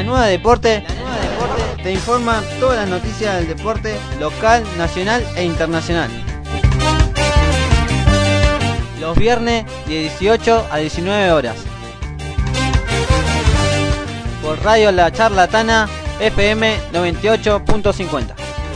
La Nueva Deporte te informa todas las noticias del deporte local, nacional e internacional. Los viernes de 18 a 19 horas. Por Radio La Charlatana FM 98.50.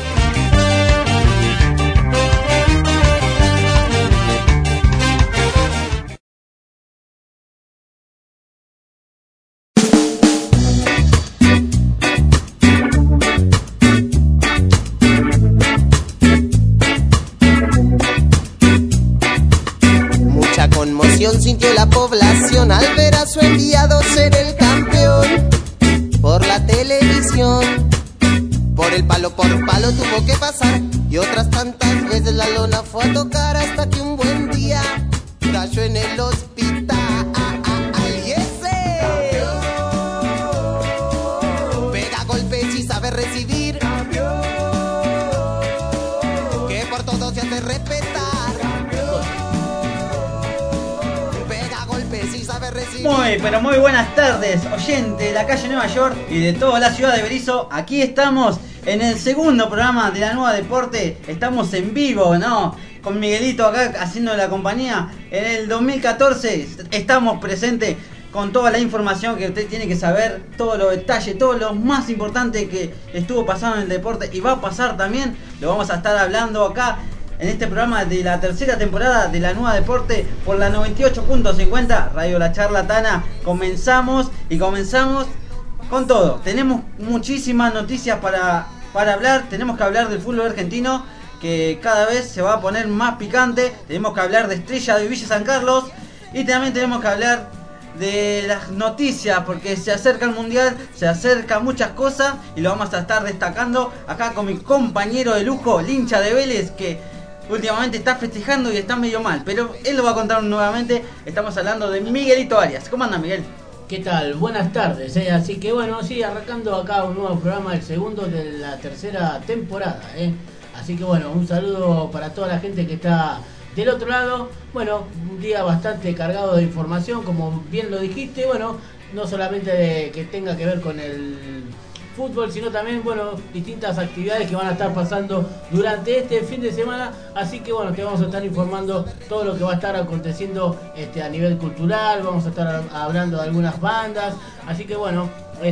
Sintió la población al ver a su enviado ser el campeón. Por la televisión, por el palo tuvo que pasar, y otras tantas veces la lona fue a tocar, hasta que un buen día cayó en el hospital. Y ese pega golpes y sabe recibir, que por todo se hace respetar. Muy buenas tardes, oyente de la calle Nueva York y de toda la ciudad de Berisso. Aquí estamos en el segundo programa de la Nueva Deporte. Estamos en vivo, ¿no? Con Miguelito acá haciendo la compañía. En el 2014 estamos presentes con toda la información que usted tiene que saber, todos los detalles, todo lo más importante que estuvo pasando en el deporte y va a pasar también. Lo vamos a estar hablando acá en este programa de la tercera temporada de la Nueva Deporte por la 98.50 Radio La Charlatana. Comenzamos con todo. Tenemos muchísimas noticias para hablar. Tenemos que hablar del fútbol argentino, que cada vez se va a poner más picante. Tenemos que hablar de Estrella de Villa San Carlos, y también tenemos que hablar de las noticias, porque se acerca el Mundial, se acercan muchas cosas, y lo vamos a estar destacando acá con mi compañero de lujo, el hincha de Vélez, que últimamente está festejando y está medio mal, pero él lo va a contar nuevamente. Estamos hablando de Miguelito Arias. ¿Cómo anda, Miguel? ¿Qué tal? Buenas tardes, así que bueno, sí, arrancando acá un nuevo programa, el segundo de la tercera temporada, Así que bueno, un saludo para toda la gente que está del otro lado. Bueno, un día bastante cargado de información, como bien lo dijiste. Bueno, no solamente de que tenga que ver con el fútbol, sino también, bueno, distintas actividades que van a estar pasando durante este fin de semana. Así que bueno, te vamos a estar informando todo lo que va a estar aconteciendo a nivel cultural. Vamos a estar hablando de algunas bandas. Así que bueno,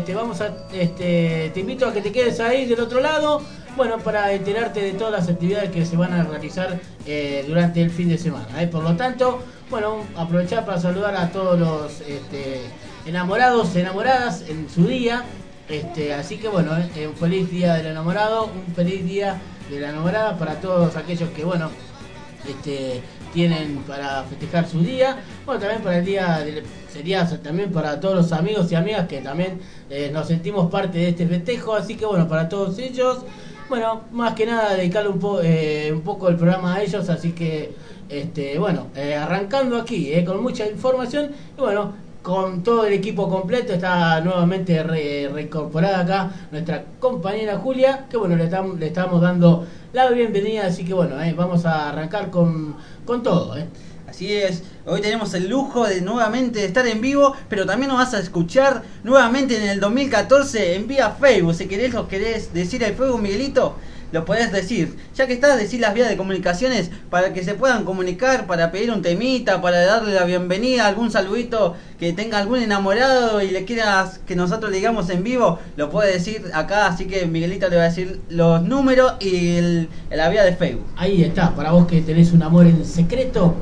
te invito a que te quedes ahí del otro lado, bueno, para enterarte de todas las actividades que se van a realizar durante el fin de semana. Por lo tanto, bueno, aprovechar para saludar a todos los enamorados, enamoradas en su día. Así que bueno, un feliz día del enamorado, un feliz día de la enamorada para todos aquellos que bueno, tienen para festejar su día. Bueno, también para el día sería también para todos los amigos y amigas que también nos sentimos parte de este festejo. Así que bueno, para todos ellos, bueno, más que nada dedicarle un poco el programa a ellos. Así que bueno, arrancando aquí con mucha información, y bueno, con todo el equipo completo. Está nuevamente reincorporada acá nuestra compañera Julia, que bueno, le estamos dando la bienvenida. Así que bueno, vamos a arrancar con todo. Así es, hoy tenemos el lujo de nuevamente estar en vivo, pero también nos vas a escuchar nuevamente en el 2014 en vía Facebook. Si querés decir el Facebook, Miguelito, lo podés decir. Ya que estás, decir las vías de comunicaciones para que se puedan comunicar, para pedir un temita, para darle la bienvenida, algún saludito que tenga algún enamorado y le quieras que nosotros le digamos en vivo, lo puede decir acá. Así que Miguelito le va a decir los números y la vía de Facebook. Ahí está, para vos que tenés un amor en secreto,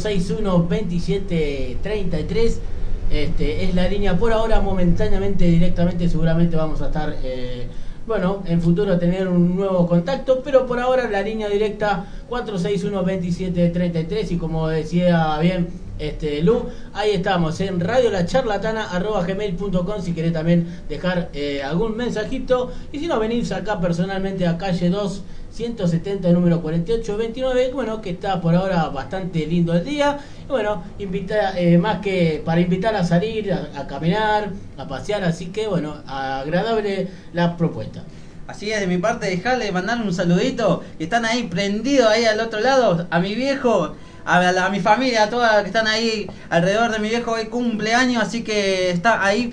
461-2733. Es la línea por ahora, momentáneamente, directamente, seguramente vamos a estar bueno, en futuro tener un nuevo contacto, pero por ahora la línea directa 461-2733. Y como decía bien Lu, ahí estamos en radiolacharlatana@gmail.com si querés también dejar algún mensajito, y si no, venís acá personalmente a calle 2 170, número 4829, bueno, que está por ahora bastante lindo el día. Y bueno, más que para invitar a salir, a caminar, a pasear. Así que bueno, agradable la propuesta. Así es, de mi parte, dejarle mandarle un saludito, que están ahí prendidos ahí al otro lado, a mi viejo, a mi familia, a todas las que están ahí alrededor de mi viejo. Hoy cumpleaños, así que está ahí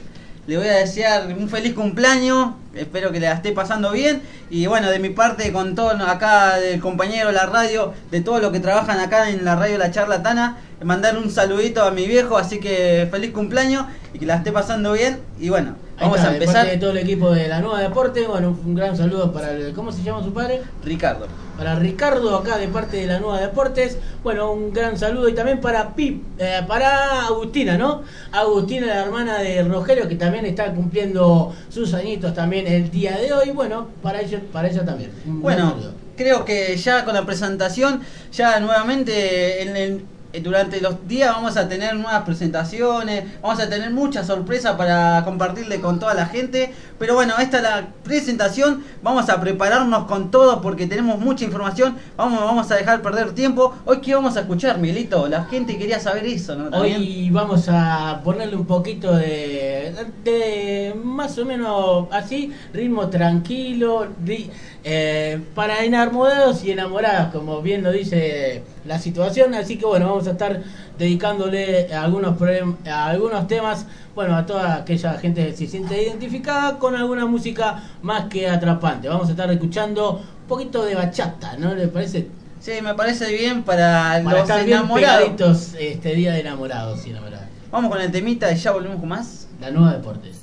le voy a desear un feliz cumpleaños, espero que la esté pasando bien. Y bueno, de mi parte, con todo acá del compañero de la radio, de todos los que trabajan acá en la radio La Charlatana, mandar un saludito a mi viejo, así que feliz cumpleaños y que la esté pasando bien. Y bueno, vamos a empezar. De parte de todo el equipo de la Nueva Deporte, bueno, un gran saludo para ¿cómo se llama su padre? Ricardo. Para Ricardo, acá de parte de la Nueva Deportes, bueno, un gran saludo. Y también para para Agustina, ¿no? Agustina, la hermana de Rogelio, que también está cumpliendo sus añitos también el día de hoy. Bueno, para ella también. Bueno, creo que ya con la presentación, ya nuevamente durante los días vamos a tener nuevas presentaciones, vamos a tener muchas sorpresas para compartirle con toda la gente. Pero bueno, esta es la presentación, vamos a prepararnos con todo porque tenemos mucha información, vamos a dejar perder tiempo. Hoy, ¿qué vamos a escuchar, Miguelito? La gente quería saber eso, ¿no? ¿También? Hoy vamos a ponerle un poquito de más o menos así, ritmo tranquilo, para enamorados y enamoradas, como bien lo dice la situación. Así que bueno, vamos a estar dedicándole a algunos temas, bueno, a toda aquella gente que se siente identificada con alguna música más que atrapante. Vamos a estar escuchando un poquito de bachata, ¿no le parece? Sí, me parece bien para los estar enamorados. bien pegaditos este día de enamorados y enamoradas. Vamos con el temita y ya volvemos con más. La Nueva Deportes.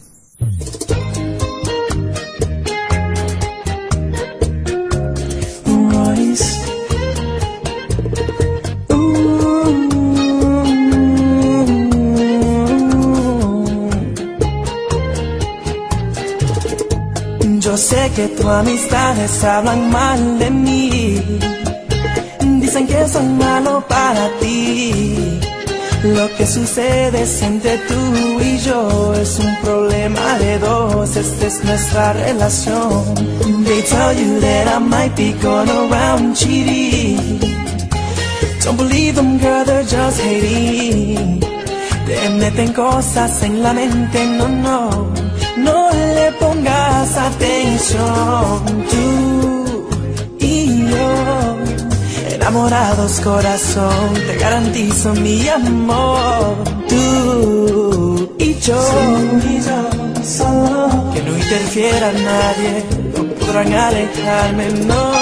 Yo sé que tus amistades hablan mal de mí, dicen que soy malo para ti. Lo que sucede entre tú y yo es un problema de dos, esta es nuestra relación. They tell you that I might be going around cheating. Don't believe them, girl, they're just hating. Te meten cosas en la mente, no le pongas atención. Tú y yo, enamorados corazón, te garantizo mi amor. Tú y yo, solo que no interfiera nadie, no podrán alejarme, no.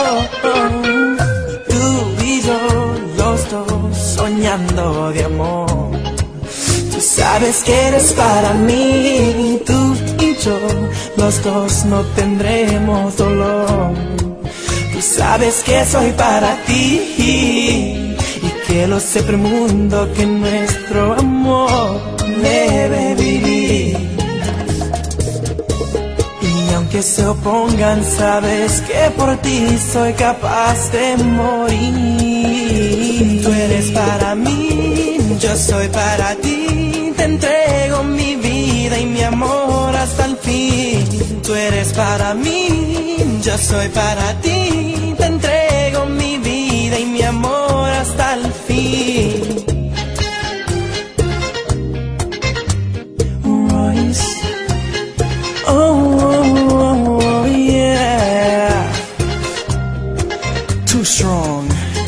Tú y yo, los dos soñando de amor. Tú sabes que eres para mí, tú y yo, los dos no tendremos dolor. Tú sabes que soy para ti y que lo sepa el mundo que nuestro amor debe vivir. Y aunque se opongan, sabes que por ti soy capaz de morir. Tú eres para mí, yo soy para ti. Te entrego mi vida y mi amor hasta el fin. Tú eres para mí, yo soy para ti. Te entrego mi vida y mi amor hasta el fin. Royce. Oh, yeah. Too strong.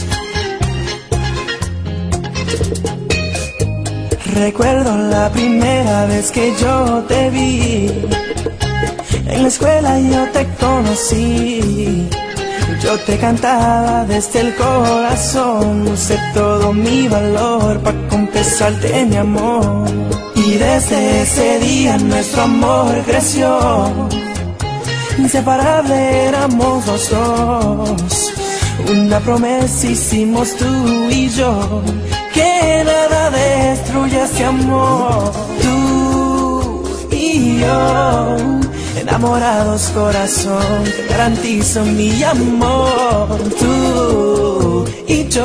Recuerdo la primera vez que yo te vi. En la escuela yo te conocí. Yo te cantaba desde el corazón. Usé todo mi valor para confesarte mi amor. Y desde ese día nuestro amor creció. Inseparable éramos los dos. Una promesa hicimos tú y yo, que nada destruya ese amor. Tú y yo, enamorados corazón, te garantizo mi amor. Tú y yo,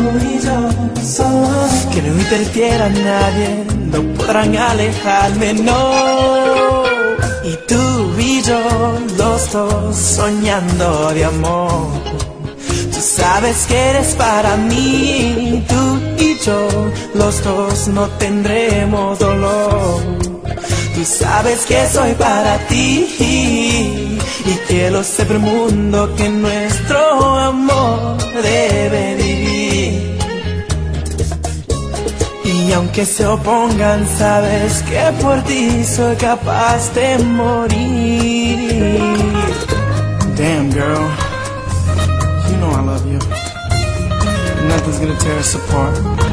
que no interfiera nadie, no podrán alejarme, no. Y tú y yo, los dos soñando de amor. Tú sabes que eres para mí, tú y yo, los dos no tendremos dolor. Tú sabes que soy para ti y que lo sepa el mundo que nuestro amor debe vivir. Y Y aunque se opongan, sabes que por ti soy capaz de morir. Damn girl, you know I love you. Nothing's gonna tear us apart.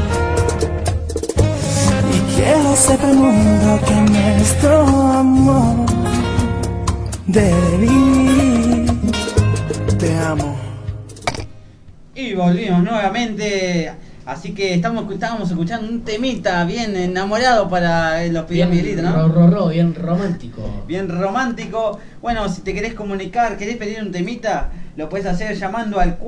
Y quiero sepa el mundo que nuestro amor debe vivir. Te amo. Y volvimos nuevamente. Así que estábamos escuchando un temita bien enamorado para los pidió Miguelito, ¿no? Bien romántico. Bien romántico. Bueno, si te querés comunicar, querés pedir un temita, lo puedes hacer llamando al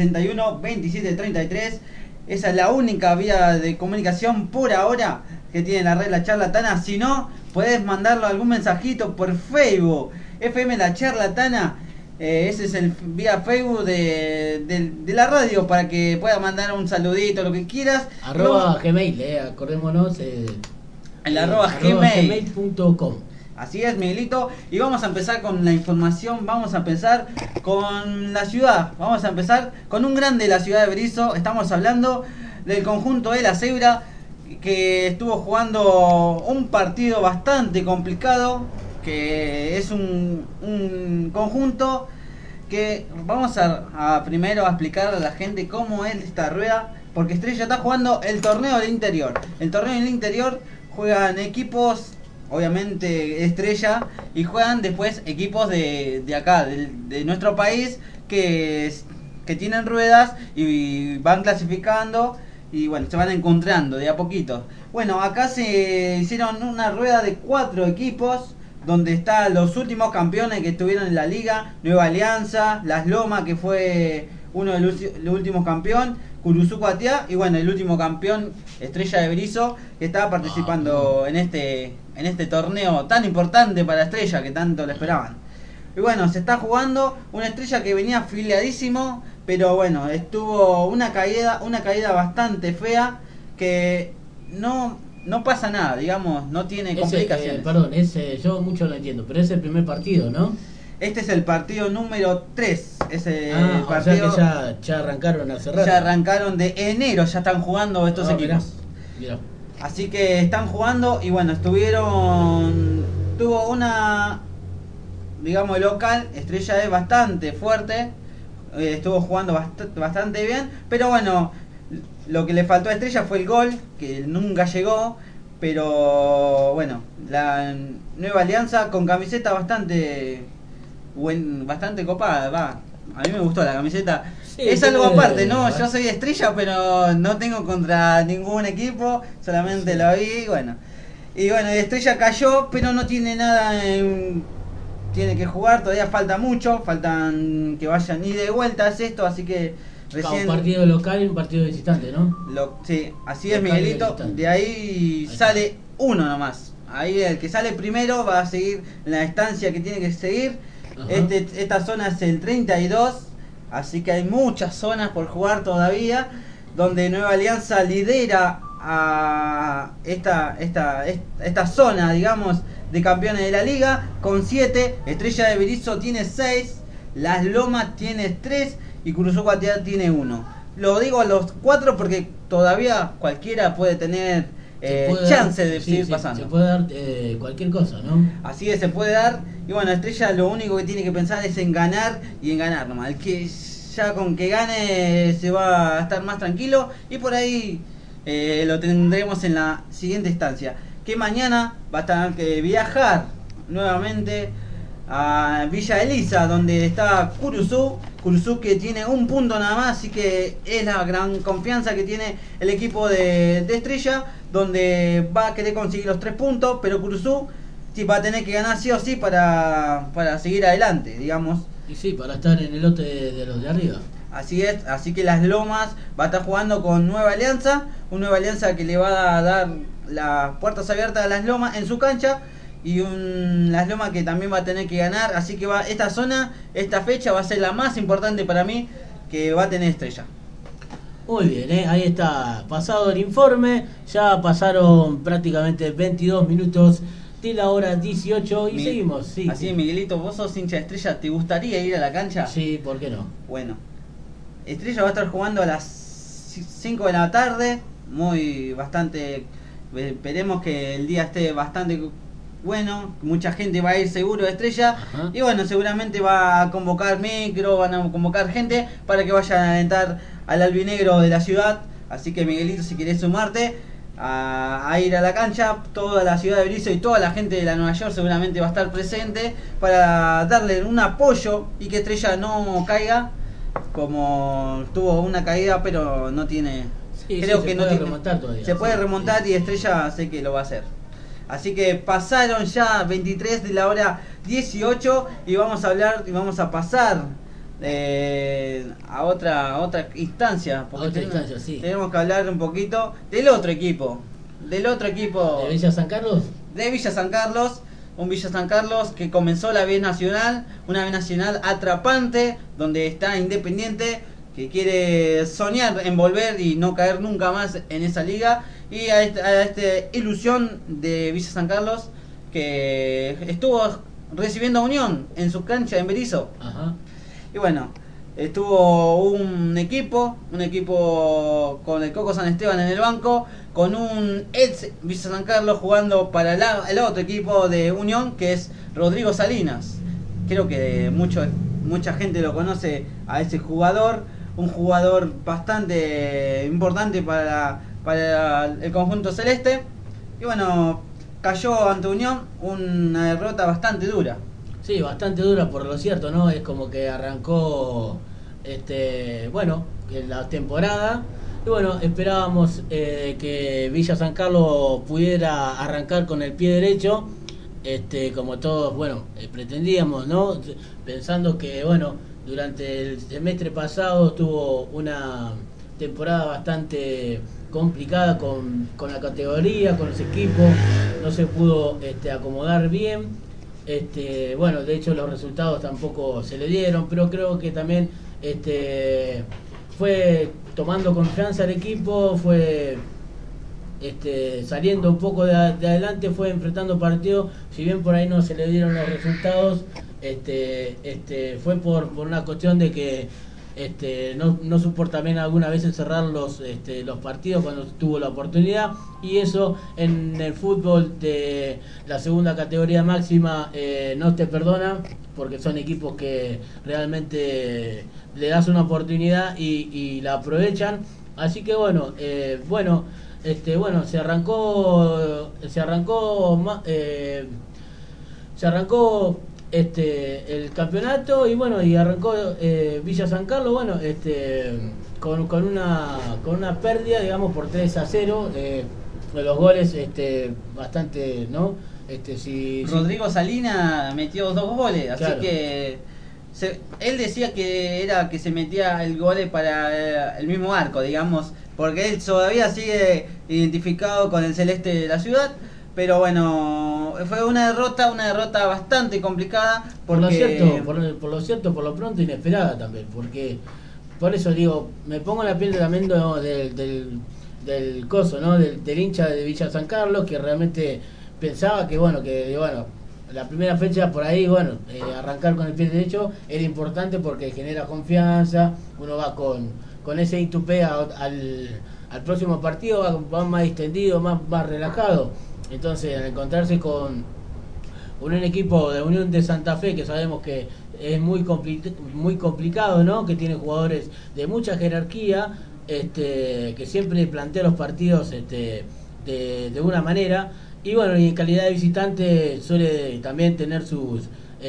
461-2733. Esa es la única vía de comunicación por ahora que tiene la red La Charlatana. Si no, podés mandarlo algún mensajito por Facebook. FM La Charlatana. Ese es el vía Facebook de la radio para que pueda mandar un saludito, lo que quieras. @Gmail, acordémonos. El @gmail.com. Así es, Miguelito. Y vamos a empezar con la información. Vamos a empezar con la ciudad. Vamos a empezar con un grande de la ciudad de Berisso. Estamos hablando del conjunto de la Cebra, que estuvo jugando un partido bastante complicado, que es un conjunto que vamos a primero a explicar a la gente cómo es esta rueda, porque Estrella está jugando el torneo del interior. El torneo del interior juegan equipos, obviamente Estrella, y juegan después equipos de acá, de nuestro país, que tienen ruedas y van clasificando. Y bueno, se van encontrando de a poquito. Bueno, acá se hicieron una rueda de 4 equipos, donde están los últimos campeones que estuvieron en la liga: Nueva Alianza, Las Lomas, que fue uno de los últimos campeón, Curuzú Cuatiá, y bueno, el último campeón, Estrella de Berisso, que estaba participando en este torneo tan importante para Estrella, que tanto le esperaban. Y bueno, se está jugando una Estrella que venía afiliadísimo, pero bueno, estuvo una caída bastante fea, que no pasa nada, digamos, no tiene complicaciones. Yo mucho lo entiendo, pero es el primer partido, ¿no? Este es el partido número 3. Partido, o sea que ya arrancaron hace rato. Ya arrancaron de enero, ya están jugando estos equipos. Mirá. Así que están jugando y bueno, tuvo una, digamos, local. Estrella es bastante fuerte, estuvo jugando bastante bien, pero bueno, lo que le faltó a Estrella fue el gol, que nunca llegó. Pero bueno, la Nueva Alianza con camiseta bastante copada, va. A mí me gustó la camiseta. Sí, es algo aparte, ¿no? Yo soy de Estrella, pero no tengo contra ningún equipo, solamente lo vi, bueno. Y bueno, Estrella cayó, pero no tiene nada tiene que jugar, todavía falta mucho, faltan que vayan ida y vuelta, es esto, así que recién... Un partido local y un partido visitante, ¿no? Sí, así es, Miguelito. De ahí sale uno nomás. Ahí el que sale primero va a seguir la estancia que tiene que seguir. Esta zona es el 32, así que hay muchas zonas por jugar todavía, donde Nueva Alianza lidera a esta zona, digamos, de campeones de la liga con 7. Estrella de Berisso tiene 6, Las Lomas tiene 3 y Curuzú Cuatiá tiene 1. Lo digo a los 4 porque todavía cualquiera puede tener chance de seguir pasando. Se puede dar cualquier cosa, ¿no? Así es, se puede dar. Y bueno, Estrella lo único que tiene que pensar es en ganar y en ganar nomás. El que ya con que gane se va a estar más tranquilo, y por ahí lo tendremos en la siguiente estancia, que mañana va a tener que viajar nuevamente a Villa Elisa, donde está Curuzú, que tiene un punto nada más, así que es la gran confianza que tiene el equipo de Estrella, donde va a querer conseguir los 3 puntos, pero Curuzú va a tener que ganar sí o sí para seguir adelante, digamos. Y sí, para estar en el lote de los de arriba. Así es, así que Las Lomas va a estar jugando con Nueva Alianza, una Nueva Alianza que le va a dar las puertas abiertas a Las Lomas en su cancha, y un Las Lomas que también va a tener que ganar, así que esta fecha va a ser la más importante para mí que va a tener Estrella. Muy bien, ahí está, pasado el informe, ya pasaron prácticamente 22 minutos de la hora 18 y seguimos. Sí, así, sí. Miguelito, vos sos hincha de Estrella, ¿te gustaría ir a la cancha? Sí, ¿por qué no? Bueno, Estrella va a estar jugando a las 5 de la tarde, bastante Esperemos que el día esté bastante bueno, mucha gente va a ir seguro de Estrella. Ajá. Y bueno, seguramente va a convocar micro, van a convocar gente para que vayan a alentar al albinegro de la ciudad. Así que Miguelito, si querés sumarte a ir a la cancha, toda la ciudad de Berisso y toda la gente de la Nueva York seguramente va a estar presente para darle un apoyo y que Estrella no caiga, como tuvo una caída pero no tiene, Sí, creo sí, que se no puede tiene, remontar todavía. se puede Sí, remontar sí. y Estrella sé que lo va a hacer. Así que pasaron ya 23 de la hora 18 y vamos a hablar y vamos a pasar a otra instancia, porque A otra instancia, sí. tenemos que hablar un poquito del otro equipo ¿De Villa San Carlos? de Villa San Carlos, un Villa San Carlos que comenzó la B Nacional, una B Nacional atrapante, donde está Independiente, que quiere soñar en volver y no caer nunca más en esa liga, y a esta ilusión de Villa San Carlos, que estuvo recibiendo a Unión en su cancha en Berisso. Ajá. Y bueno, estuvo un equipo con el Coco San Esteban en el banco, con un ex Villa San Carlos jugando para el otro equipo de Unión, que es Rodrigo Salinas. Creo que mucha gente lo conoce a ese jugador, un jugador bastante importante para el conjunto celeste. Y bueno, cayó ante Unión, una derrota bastante dura. Sí, bastante dura por lo cierto, ¿no? Es como que arrancó, bueno, en la temporada. Y bueno, esperábamos que Villa San Carlos pudiera arrancar con el pie derecho, como todos, bueno, pretendíamos, ¿no? Pensando que, bueno, durante el semestre pasado tuvo una temporada bastante complicada con la categoría, con los equipos, no se pudo acomodar bien. Bueno, de hecho los resultados tampoco se le dieron, pero creo que también fue tomando confianza el equipo, fue saliendo un poco de adelante, fue enfrentando partidos, si bien por ahí no se le dieron los resultados, fue por una cuestión de que no supo también algunas veces cerrar los partidos cuando tuvo la oportunidad, y eso en el fútbol de la segunda categoría máxima no te perdona, porque son equipos que realmente le das una oportunidad y la aprovechan. Así que bueno, se arrancó el campeonato, y bueno, y arrancó Villa San Carlos, bueno, con una pérdida, digamos, por 3-0, de los goles bastante, ¿no? Rodrigo Salinas metió 2 goles, así Claro. que él decía que era que se metía el gol para el mismo arco, digamos, porque él todavía sigue identificado con el celeste de la ciudad. Pero bueno, fue una derrota bastante complicada. Porque... por lo cierto, por lo pronto inesperada también, porque por eso digo, me pongo la piel también del coso, ¿no? Del hincha de Villa San Carlos, que realmente pensaba que bueno, la primera fecha por ahí, bueno, arrancar con el pie derecho era importante porque genera confianza, uno va con ese intupé al próximo partido, va más distendido, más relajado. Entonces, al encontrarse con un equipo de Unión de Santa Fe, que sabemos que es muy complicado, ¿no? Que tiene jugadores de mucha jerarquía, que siempre plantea los partidos de una manera, y bueno, y en calidad de visitante suele también tener sus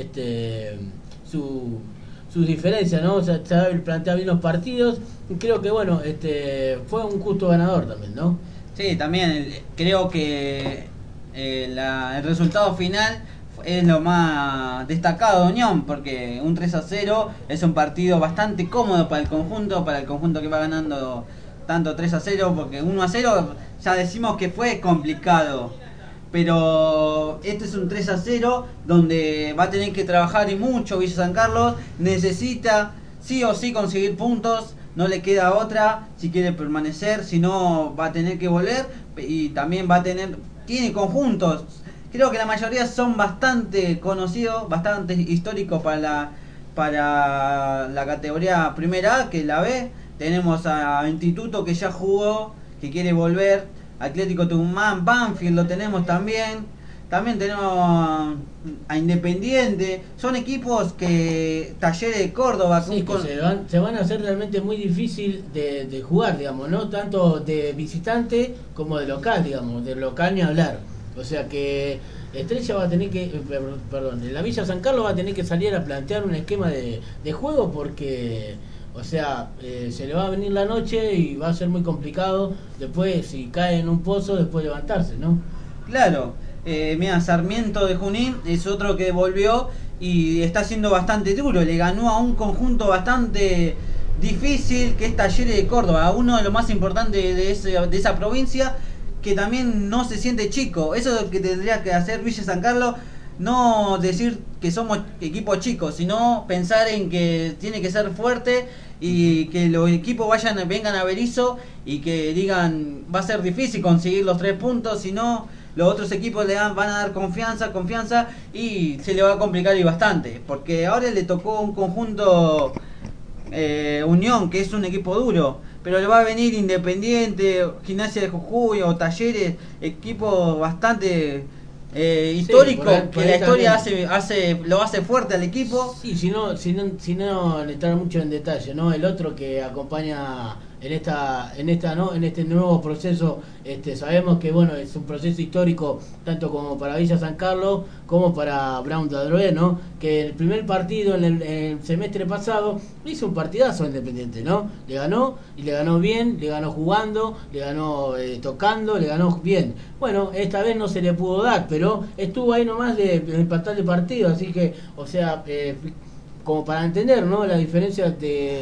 diferencias, ¿no? O sea, sabe plantear bien los partidos, y creo que bueno, fue un justo ganador también, ¿no? Sí, también creo que el resultado final es lo más destacado de Unión, porque un 3-0 es un partido bastante cómodo para el conjunto que va ganando tanto 3-0, porque 1-0 ya decimos que fue complicado, pero este es un 3-0 donde va a tener que trabajar y mucho Villa San Carlos, necesita sí o sí conseguir puntos. No le queda otra si quiere permanecer, si no va a tener que volver, y también tiene conjuntos, creo que la mayoría son bastante conocidos, bastante históricos para la categoría primera A, que es la B. Tenemos a Instituto, que ya jugó, que quiere volver, Atlético Tucumán, Banfield lo tenemos también. También tenemos a Independiente. Son equipos que Talleres de Córdoba. Sí, que se van a hacer realmente muy difícil de jugar, digamos, no tanto de visitante como de local, digamos, de local ni hablar. O sea que Estrella va a tener que, la Villa San Carlos va a tener que salir a plantear un esquema de juego porque, o sea, se le va a venir la noche y va a ser muy complicado después, si cae en un pozo, después levantarse, ¿no? Claro. Mira, Sarmiento de Junín es otro que volvió y está siendo bastante duro. Le ganó a un conjunto bastante difícil que es Talleres de Córdoba, uno de los más importantes de esa provincia, que también no se siente chico. Eso es lo que tendría que hacer Villa San Carlos, no decir que somos equipos chicos, sino pensar en que tiene que ser fuerte y que los equipos vengan a Berisso y que digan va a ser difícil conseguir los 3 puntos, sino los otros equipos van a dar confianza y se le va a complicar y bastante, porque ahora le tocó un conjunto Unión, que es un equipo duro, pero le va a venir Independiente, Gimnasia de Jujuy o Talleres, equipos bastante histórico, que la historia lo hace fuerte al equipo. Sí, si no entrar mucho en detalle, ¿no? El otro que acompaña en este nuevo proceso, sabemos que bueno, es un proceso histórico tanto como para Villa San Carlos como para Brown de Adrogué, ¿no? Que el primer partido en el semestre pasado hizo un partidazo Independiente, ¿no? Le ganó y le ganó bien, le ganó jugando, le ganó tocando, le ganó bien. Bueno, esta vez no se le pudo dar, pero estuvo ahí nomás de empatar el partido, así que, o sea, como para entender, ¿no? La diferencia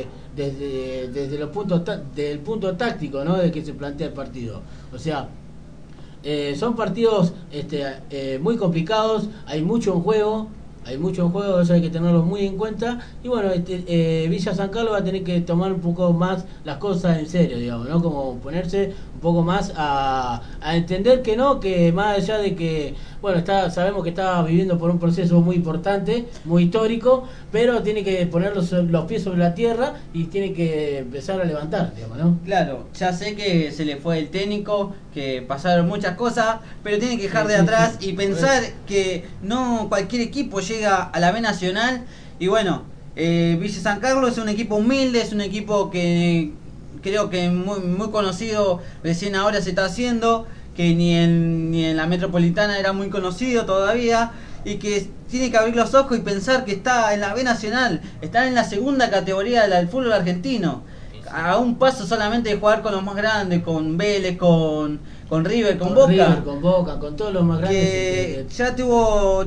desde los puntos del punto táctico, ¿no? De que se plantea el partido. O sea, son partidos muy complicados, hay mucho en juego, eso hay que tenerlo muy en cuenta. Y bueno, Villa San Carlos va a tener que tomar un poco más las cosas en serio, digamos, ¿no? Como ponerse un poco más a entender que más allá de que, bueno, sabemos que está viviendo por un proceso muy importante, muy histórico, pero tiene que poner los pies sobre la tierra y tiene que empezar a levantar, digamos, ¿no? Claro, ya sé que se le fue el técnico, que pasaron muchas cosas, pero tiene que dejar de atrás y pensar que no cualquier equipo llega a la B Nacional. Y bueno, Villa San Carlos es un equipo humilde, es un equipo que creo que muy conocido, recién ahora se está haciendo, que ni en la metropolitana era muy conocido todavía, y que tiene que abrir los ojos y pensar que está en la B Nacional, está en la segunda categoría del fútbol argentino, a un paso solamente de jugar con los más grandes, con Vélez, con River, con Boca, con todos los más grandes. Que ya tuvo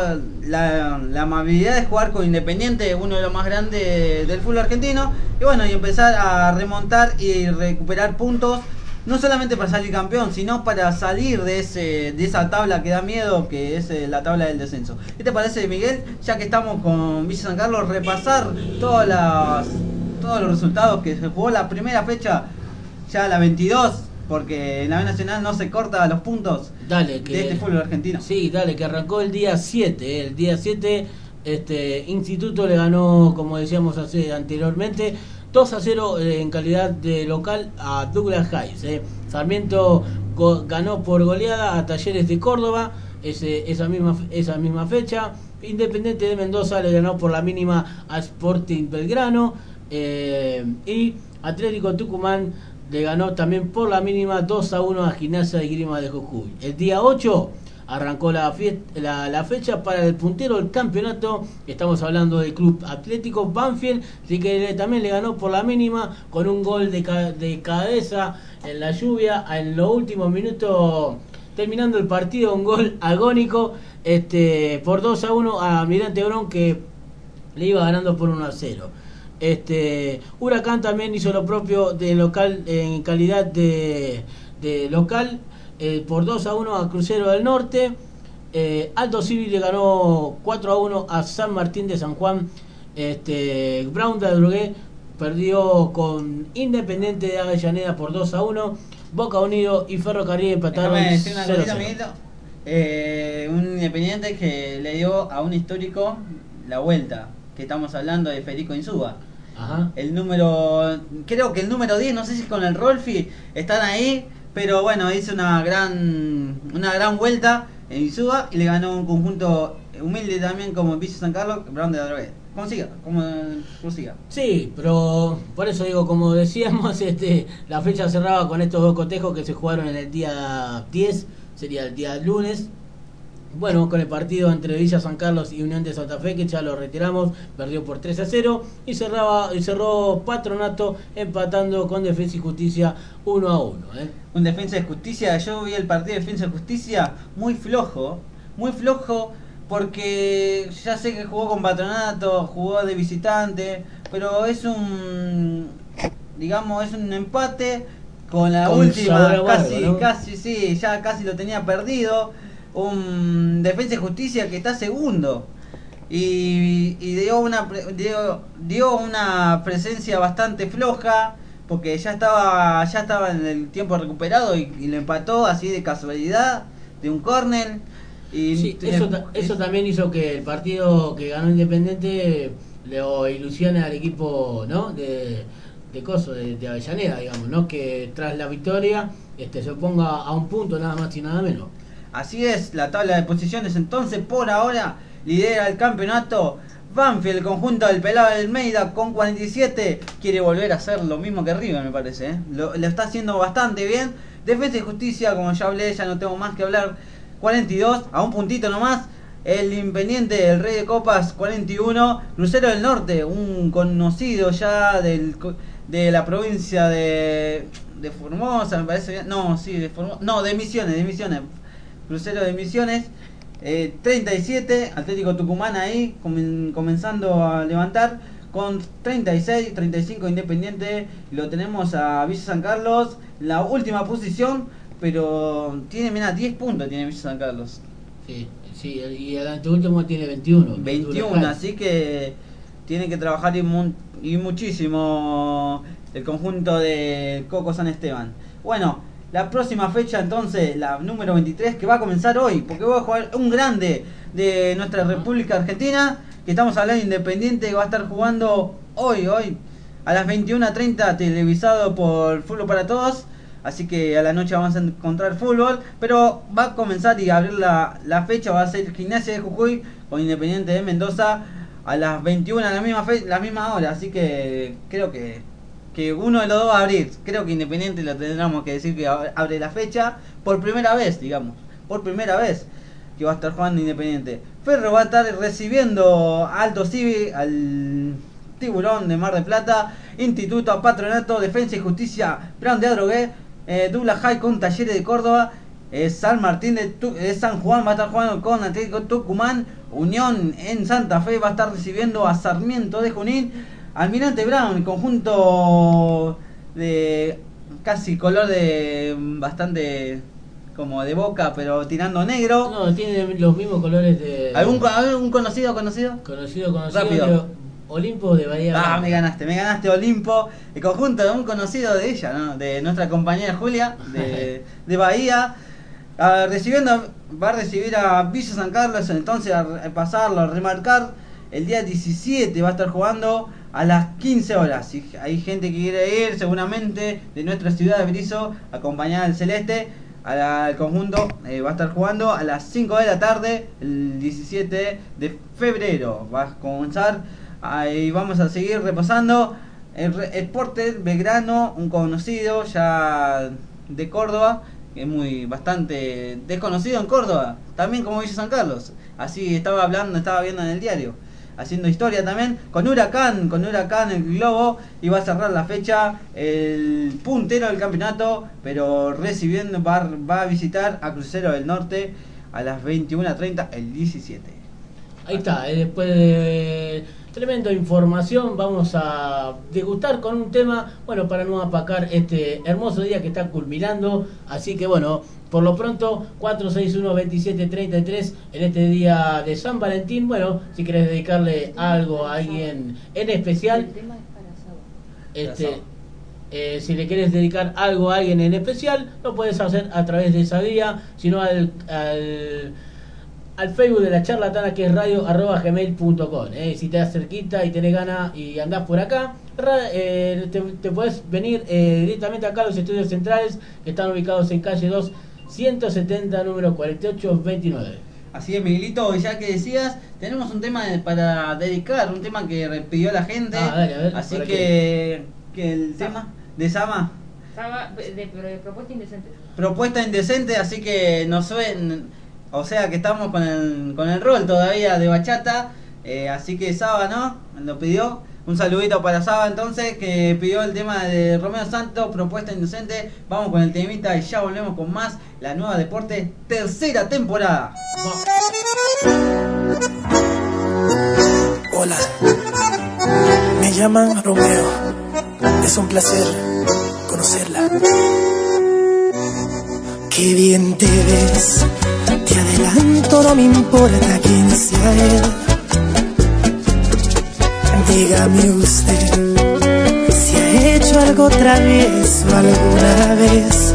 la amabilidad de jugar con Independiente, uno de los más grandes del fútbol argentino, y bueno, y empezar a remontar y recuperar puntos, no solamente para salir campeón, sino para salir de esa tabla que da miedo, que es la tabla del descenso. ¿Qué te parece, Miguel? Ya que estamos con Villa San Carlos, repasar todos los resultados que se jugó la primera fecha, ya la 22, porque en la B Nacional no se corta los puntos de este fútbol argentino. Sí, dale, que arrancó el día 7. El día 7 Instituto le ganó, como decíamos anteriormente, 2-0 en calidad de local a Douglas Heights. Sarmiento ganó por goleada a Talleres de Córdoba esa misma fecha. Independiente de Mendoza le ganó por la mínima a Sporting Belgrano. Y Atlético Tucumán le ganó también por la mínima 2-1 a Gimnasia de Grima de Jujuy. El día 8 arrancó la fecha para el puntero del campeonato. Estamos hablando del Club Atlético Banfield, así que también le ganó por la mínima con un gol de cabeza en la lluvia en los últimos minutos, terminando el partido, un gol agónico por 2-1 a Almirante Brown, que le iba ganando por 1-0. Huracán también hizo lo propio de local en calidad de local, por 2-1 a Crucero del Norte. Alto Civil le ganó 4-1 a San Martín de San Juan. Brown de Adrogué perdió con Independiente de Avellaneda por 2-1. Boca Unido y Ferrocarril empataron 0-0. Un Independiente que le dio a un histórico la vuelta, que estamos hablando de Federico Insúa. Ajá. Creo que el número 10, no sé si con el Rolfi están ahí, pero bueno, hizo una gran vuelta en Isuba y le ganó un conjunto humilde también como Villa San Carlos, Brown de Adrogué. Consiga. Sí, pero por eso digo, como decíamos, la fecha cerraba con estos dos cotejos que se jugaron en el día 10, sería el día lunes. Bueno, con el partido entre Villa San Carlos y Unión de Santa Fe, que ya lo retiramos, perdió por 3-0 y cerró Patronato empatando con Defensa y Justicia 1-1. Un Defensa y Justicia, yo vi el partido de Defensa y Justicia muy flojo, porque ya sé que jugó con Patronato, jugó de visitante, pero es un empate con la con última, casi lo tenía perdido. Un Defensa y Justicia que está segundo y dio una presencia bastante floja, porque ya estaba en el tiempo recuperado y lo empató así de casualidad de un córner. Y sí, eso también hizo que el partido que ganó Independiente lo ilusione al equipo, ¿no? de Avellaneda, digamos, ¿no? Que tras la victoria se ponga a un punto nada más y nada menos. Así es, la tabla de posiciones entonces por ahora lidera el campeonato Banfield, el conjunto del Pelado Almeida con 47, quiere volver a hacer lo mismo que River, me parece, lo está haciendo bastante bien. Defensa y Justicia, como ya hablé, ya no tengo más que hablar, 42, a un puntito nomás. El Independiente, el Rey de Copas, 41. Crucero del Norte, un conocido ya de la provincia de Formosa, me parece bien. De Misiones. Crucero de Misiones, 37. Atlético Tucumán ahí, comenzando a levantar, con 36, 35 Independiente. Lo tenemos a Villa San Carlos, la última posición, pero tiene 10 puntos, tiene Villa San Carlos. Sí, y el anteúltimo tiene 21. 21, así que tiene que trabajar y muchísimo el conjunto de Coco San Esteban. Bueno, la próxima fecha entonces, la número 23, que va a comenzar hoy, porque voy a jugar un grande de nuestra República Argentina, que estamos hablando de Independiente, que va a estar jugando hoy a las 21:30, televisado por Fútbol para Todos. Así que a la noche vamos a encontrar fútbol, pero va a comenzar y abrir la fecha, va a ser Gimnasia de Jujuy con Independiente de Mendoza a las 21, la misma hora. Así que creo que uno de los dos va a abrir. Creo que Independiente lo tendremos que decir que abre la fecha por primera vez, que va a estar jugando Independiente. Ferro va a estar recibiendo a Alto Civi, al Tiburón de Mar del Plata. Instituto a Patronato, Defensa y Justicia, Brown de Adrogué, Douglas High con Talleres de Córdoba, San Martín de San Juan va a estar jugando con Atlético Tucumán. Unión en Santa Fe va a estar recibiendo a Sarmiento de Junín. Almirante Brown, conjunto de casi color de bastante como de Boca, pero tirando negro. No, tiene los mismos colores de... ¿Algún conocido? Conocido Rápido. De Olimpo de Bahía. Me ganaste Olimpo, el conjunto de un conocido de ella, ¿no? De nuestra compañera Julia, de Bahía. Va a recibir a Villa San Carlos, entonces a pasarlo, a remarcar. El día 17 va a estar jugando a las 15 horas. Si hay gente que quiere ir, seguramente, de nuestra ciudad de Berisso, acompañada al Celeste, al conjunto, va a estar jugando a las 5 de la tarde, el 17 de febrero. Va a comenzar, ahí vamos a seguir repasando. Sporter Belgrano, un conocido ya de Córdoba, que es bastante desconocido en Córdoba, también como Villa San Carlos. Así estaba viendo en el diario, haciendo historia también, con Huracán el Globo, y va a cerrar la fecha el puntero del campeonato, pero va a visitar a Crucero del Norte a las 21:30 el 17. Ahí está, después de tremenda información vamos a degustar con un tema, bueno, para no apacar este hermoso día que está culminando. Así que bueno, por lo pronto 461-2733 en este día de San Valentín. Bueno, si querés dedicarle algo a alguien en especial, El tema es para sábado. si le quieres dedicar algo a alguien en especial, lo puedes hacer a través de esa vía, sino al al Facebook de La Charlatana, que es radio@gmail.com. Si te das cerquita y tenés ganas y andás por acá, te podés venir directamente acá a los estudios centrales, que están ubicados en calle 2, 170, número 4829. Así es, Miguelito, ya que decías, tenemos un tema para dedicar, un tema que pidió la gente. Dale, a ver, así que el tema de Sama. De propuesta indecente. Propuesta indecente, así que nos suena, o sea que estamos con el rol todavía de bachata, así que Saba, ¿no? Lo pidió. Un saludito para Saba entonces, que pidió el tema de Romeo Santos, Propuesta indecente. Vamos con el temita y ya volvemos con más La Nueva Deporte, tercera temporada. Hola, me llaman Romeo, es un placer conocerla. Qué bien te ves, te adelanto, no me importa quién sea él. Dígame usted si ha hecho algo travieso alguna vez.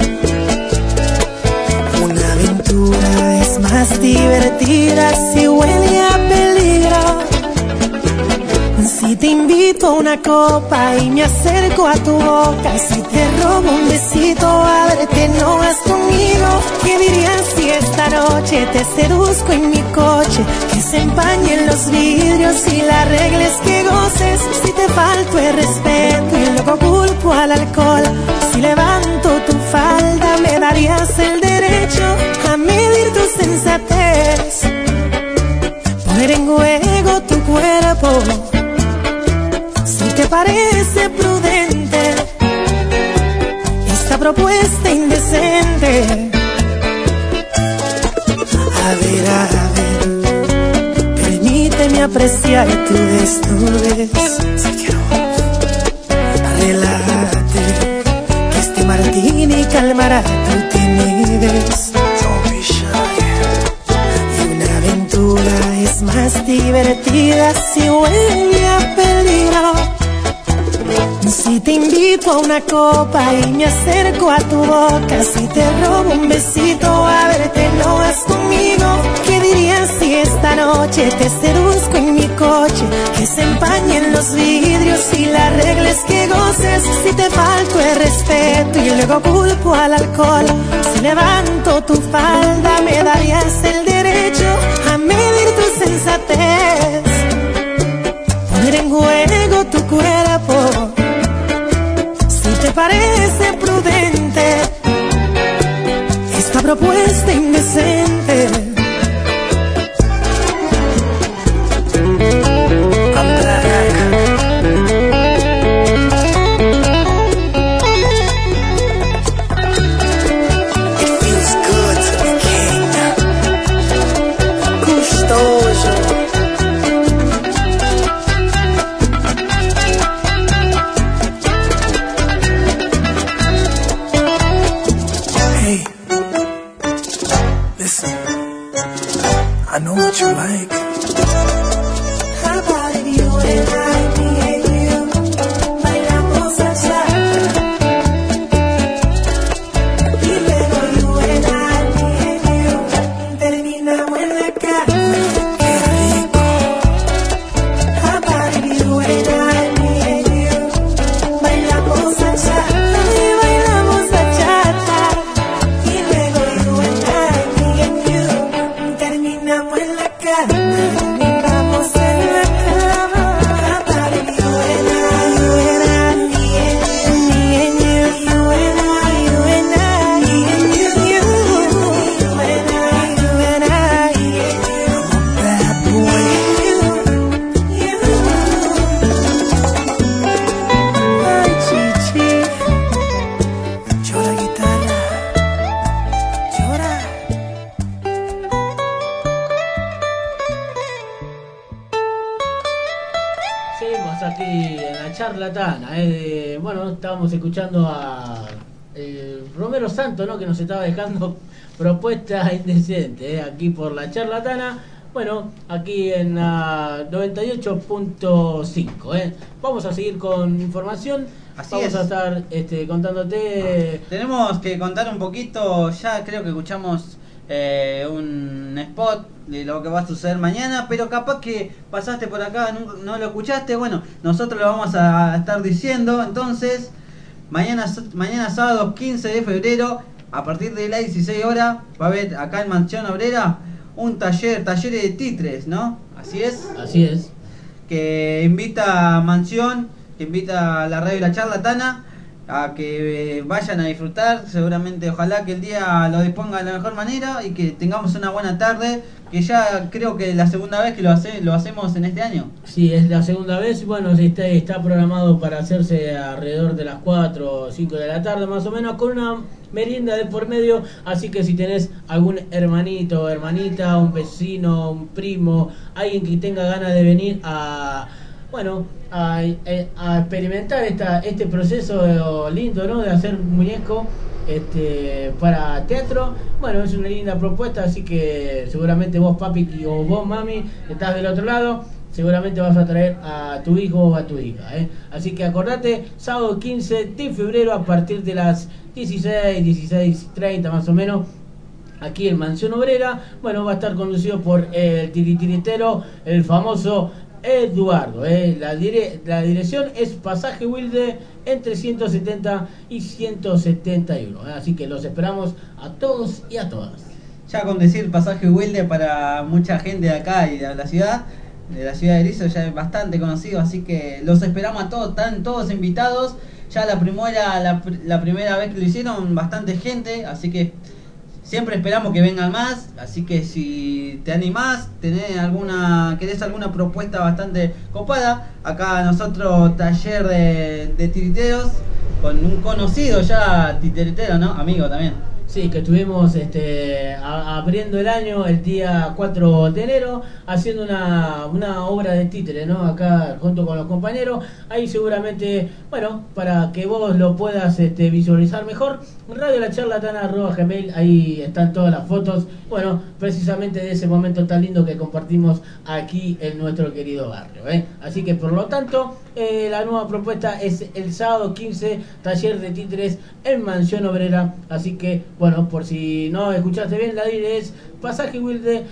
Una aventura es más divertida si huele a peligro. Si te invito a una copa y me acerco a tu boca, si te robo un besito, ábrete, no vas conmigo. ¿Qué dirías si esta noche te seduzco en mi coche? Que se empañen los vidrios y la regla es que goces. Si te falto el respeto y luego culpo al alcohol, si levanto tu falda me darías el derecho a medir tu sensatez, poner en juego tu cuerpo. Si te parece prudente esta propuesta indecente, a ver, permíteme apreciar tu desnudez. Si quiero, relájate, que este martini calmará tu timidez. Don't be shy. Y una aventura es más divertida si huele a peligro. Si te invito a una copa y me acerco a tu boca, si te robo un besito, a verte, no vas conmigo. ¿Qué dirías si esta noche te seduzco en mi coche? Que se empañen los vidrios y la regla es que goces. Si te falto el respeto y luego culpo al alcohol, si levanto tu falda me darías el derecho a medir tu sensatez, poner en juego tu cuerpo. ¿Te parece prudente esta propuesta indecente? It feels good to be king. Gustoso. I know what you like. How about if you and I, me and you, bailamos bachata? Y luego you and I, me and you, terminamos en la cama. Qué rico. How about if you and I, me and you, bailamos bachata? Y bailamos bachata. Y luego you and I, me and you, terminamos en la cama, terminamos en la cama. About it, you and I, me and you, you and I, me and you, you and I, I'm a bad boy. Ay, chichi, llora guitarra, llora. Seguimos aquí en La Charlatana. Bueno, estábamos escuchando a Romero Santos, ¿no? Que nos estaba dejando propuesta indecente, aquí por La Charlatana. Bueno, aquí en 98.5. Vamos a seguir con información. Así Vamos es. a estar contándote. Tenemos que contar un poquito, ya creo que escuchamos un spot de lo que va a suceder mañana, pero capaz que pasaste por acá, no lo escuchaste. Bueno, nosotros lo vamos a estar diciendo. Entonces, mañana sábado 15 de febrero, a partir de las 16 horas, va a haber acá en Mansión Obrera un taller de títeres, ¿no? Así es. Así es. Que invita a Mansión, que invita a la radio y la charlatana a que vayan a disfrutar. Seguramente, ojalá que el día lo disponga de la mejor manera y que tengamos una buena tarde, que ya creo que es la segunda vez que lo hacemos en este año. Sí, es la segunda vez. Bueno, está programado para hacerse alrededor de las 4 o 5 de la tarde más o menos, con una merienda de por medio. Así que si tenés algún hermanito o hermanita, un vecino, un primo, alguien que tenga ganas de venir a experimentar este proceso lindo, ¿no?, de hacer muñeco para teatro. Bueno, es una linda propuesta, así que seguramente vos, papi, o vos, mami, estás del otro lado, seguramente vas a traer a tu hijo o a tu hija, Así que acordate, sábado 15 de febrero a partir de las 16:30 más o menos, aquí en Mansión Obrera. Bueno, va a estar conducido por el titiritero, el famoso Eduardo. La dirección es Pasaje Wilde entre 170 y 171. Así que los esperamos a todos y a todas. Ya con decir Pasaje Wilde, para mucha gente de acá y de la ciudad de Berisso ya es bastante conocido, así que los esperamos a todos, están todos invitados. Ya la primera vez que lo hicieron, bastante gente, así que siempre esperamos que vengan más. Así que si te animás, querés alguna propuesta bastante copada, acá nosotros taller de tiriteros con un conocido ya titiritero, ¿no? Amigo también. Sí, que estuvimos abriendo el año el día 4 de enero, haciendo una obra de títere, ¿no? Acá junto con los compañeros. Ahí seguramente, bueno, para que vos lo puedas visualizar mejor, radiolacharlatana@gmail, ahí están todas las fotos. Bueno, precisamente de ese momento tan lindo que compartimos aquí en nuestro querido barrio, Así que por lo tanto, la nueva propuesta es el sábado 15, taller de títeres en Mansión Obrera. Así que, bueno, por si no escuchaste bien, la dire es Pasaje Wilde,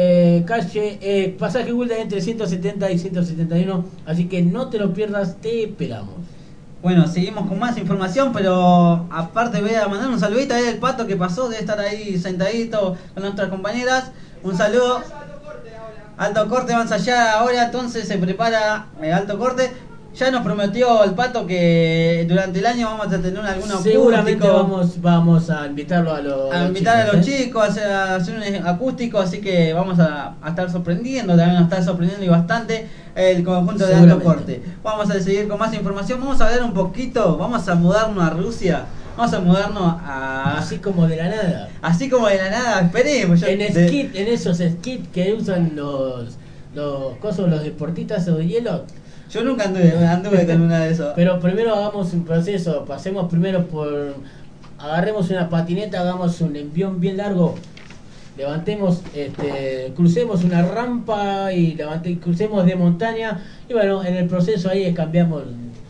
Pasaje Wilde entre 170 y 171. Así que no te lo pierdas, te esperamos. Bueno, seguimos con más información, pero aparte voy a mandar un saludito ahí del Pato, que pasó, de estar ahí sentadito con nuestras compañeras. Un saludo. Alto corte, vamos allá ahora, entonces se prepara alto corte. Ya nos prometió el Pato que durante el año vamos a tener alguna seguramente vamos a invitarlo a los chicos, a hacer un acústico, así que vamos a estar sorprendiendo, también nos está sorprendiendo y bastante el conjunto de alto corte. Vamos a seguir con más información, vamos a hablar un poquito, vamos a mudarnos a Rusia. Vamos a mudarnos a... Así como de la nada. Así como de la nada, esperemos. En esos skits que usan los deportistas de hielo. Yo nunca anduve con una de esos. Pero primero hagamos un proceso, pasemos primero agarremos una patineta, hagamos un envión bien largo, levantemos, crucemos una rampa y crucemos de montaña, y bueno, en el proceso ahí cambiamos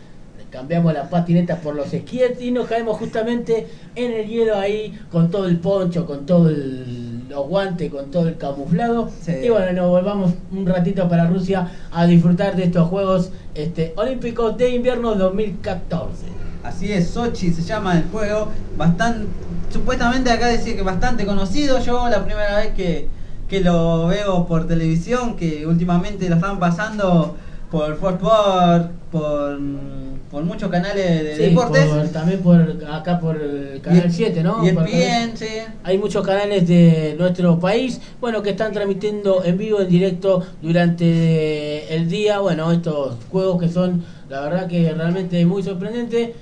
la patineta por los esquíes y nos caemos justamente en el hielo ahí con todo el poncho, con todo los guantes, con todo el camuflado. Sí. Y bueno, nos volvamos un ratito para Rusia a disfrutar de estos Juegos Olímpicos de Invierno 2014. Así es, Sochi se llama el juego, supuestamente acá decía que bastante conocido. Yo la primera vez que lo veo por televisión, que últimamente lo están pasando por Fox Sports, por muchos canales de deportes. También por el canal 7, ¿no? Y ESPN, sí. Hay muchos canales de nuestro país, bueno, que están transmitiendo en vivo, en directo durante el día. Bueno, estos juegos que son, la verdad que realmente muy sorprendentes.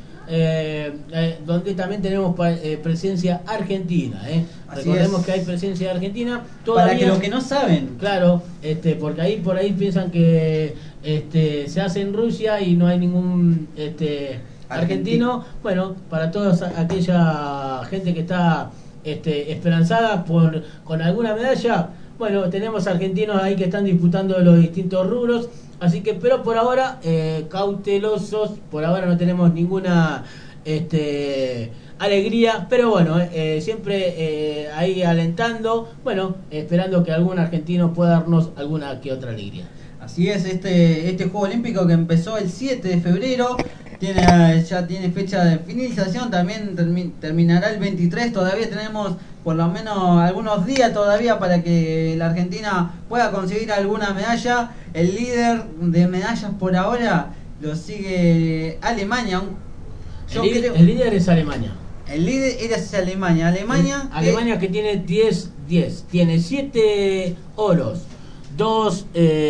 Donde también tenemos presencia argentina, recordemos que hay presencia argentina todavía, para que los que no saben, claro, porque por ahí piensan que se hace en Rusia y no hay ningún argentino. Bueno, para toda aquella gente que está esperanzada con alguna medalla, bueno, tenemos argentinos ahí que están disputando los distintos rubros. Así que, pero por ahora, cautelosos, por ahora no tenemos ninguna alegría, pero bueno, siempre ahí alentando, bueno, esperando que algún argentino pueda darnos alguna que otra alegría. Así es, este Juego Olímpico que empezó el 7 de febrero, ya tiene fecha de finalización, también terminará el 23, todavía tenemos por lo menos algunos días todavía para que la Argentina pueda conseguir alguna medalla. El líder de medallas por ahora lo sigue Alemania. El líder es Alemania. El líder es Alemania. Alemania que tiene 10, tiene 7 oros, 2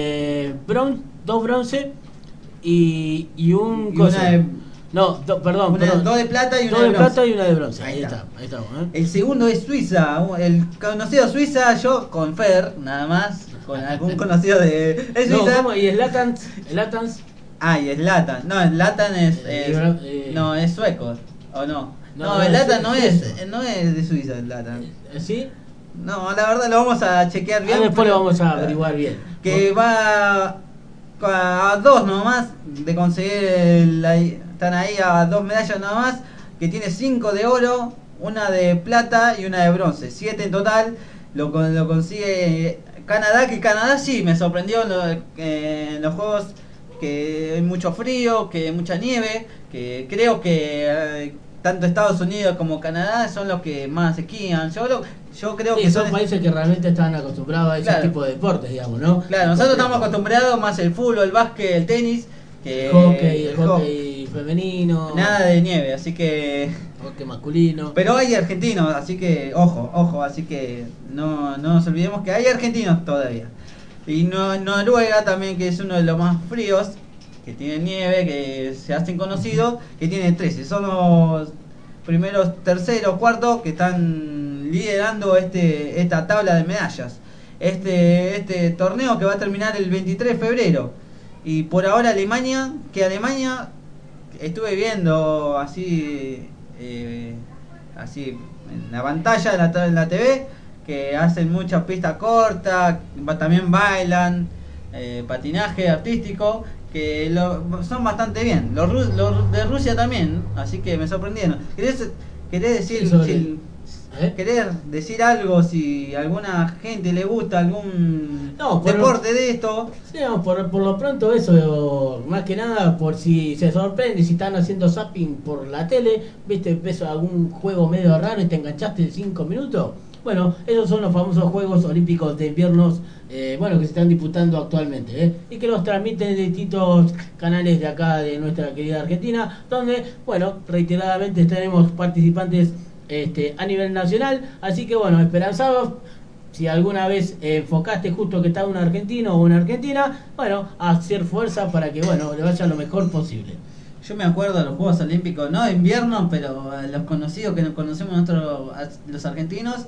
bronce y un perdón. 2 de plata y una de bronce. Ahí está. El segundo es Suiza, el conocido Suiza, yo con Fer, nada más, con algún conocido de Suiza. ¿Y Zlatan? Y Zlatan. No, Zlatan es sueco, ¿o no? No, Zlatan no es de Suiza, Zlatan. ¿Sí? No, la verdad lo vamos a chequear bien. Después lo vamos a averiguar bien. Que va a 2 nomás de conseguir, están ahí a 2 medallas nomás, que tiene 5 de oro, una de plata y una de bronce, 7 en total. Lo consigue Canadá, que Canadá sí me sorprendió en los juegos, que hay mucho frío, que hay mucha nieve, que creo que tanto Estados Unidos como Canadá son los que más esquían. Yo creo que son países que realmente están acostumbrados a ese tipo de deportes, digamos, ¿no? Claro, nosotros estamos acostumbrados más el fútbol, el básquet, el tenis, que el hockey femenino. Nada de nieve, así que hockey masculino. Pero hay argentinos, así que ojo, así que no nos olvidemos que hay argentinos todavía. Y Noruega también, que es uno de los más fríos, que tiene nieve, que se hacen conocidos, que tiene 13. Son los primeros, terceros, cuartos que están liderando esta tabla de medallas. Este torneo que va a terminar el 23 de febrero. Y por ahora Alemania estuve viendo así en la pantalla, en la TV, que hacen muchas pistas cortas, también bailan, patinaje artístico, que son bastante bien. Los de Rusia también, así que me sorprendieron. ¿Querés decir algo, si alguna gente le gusta algún deporte de esto? Sí, por lo pronto eso, más que nada por si se sorprende, si están haciendo zapping por la tele, ves algún juego medio raro y te enganchaste en 5 minutos. Bueno, esos son los famosos Juegos Olímpicos de Inviernos, que se están disputando actualmente, y que los transmiten de distintos canales de acá de nuestra querida Argentina, donde, reiteradamente tenemos participantes a nivel nacional. Así que esperanzados, si alguna vez enfocaste justo que está un argentino o una argentina, a hacer fuerza para que le vaya lo mejor posible. Yo me acuerdo de los Juegos Olímpicos, no de invierno, pero los conocidos que nos conocemos nosotros, los argentinos,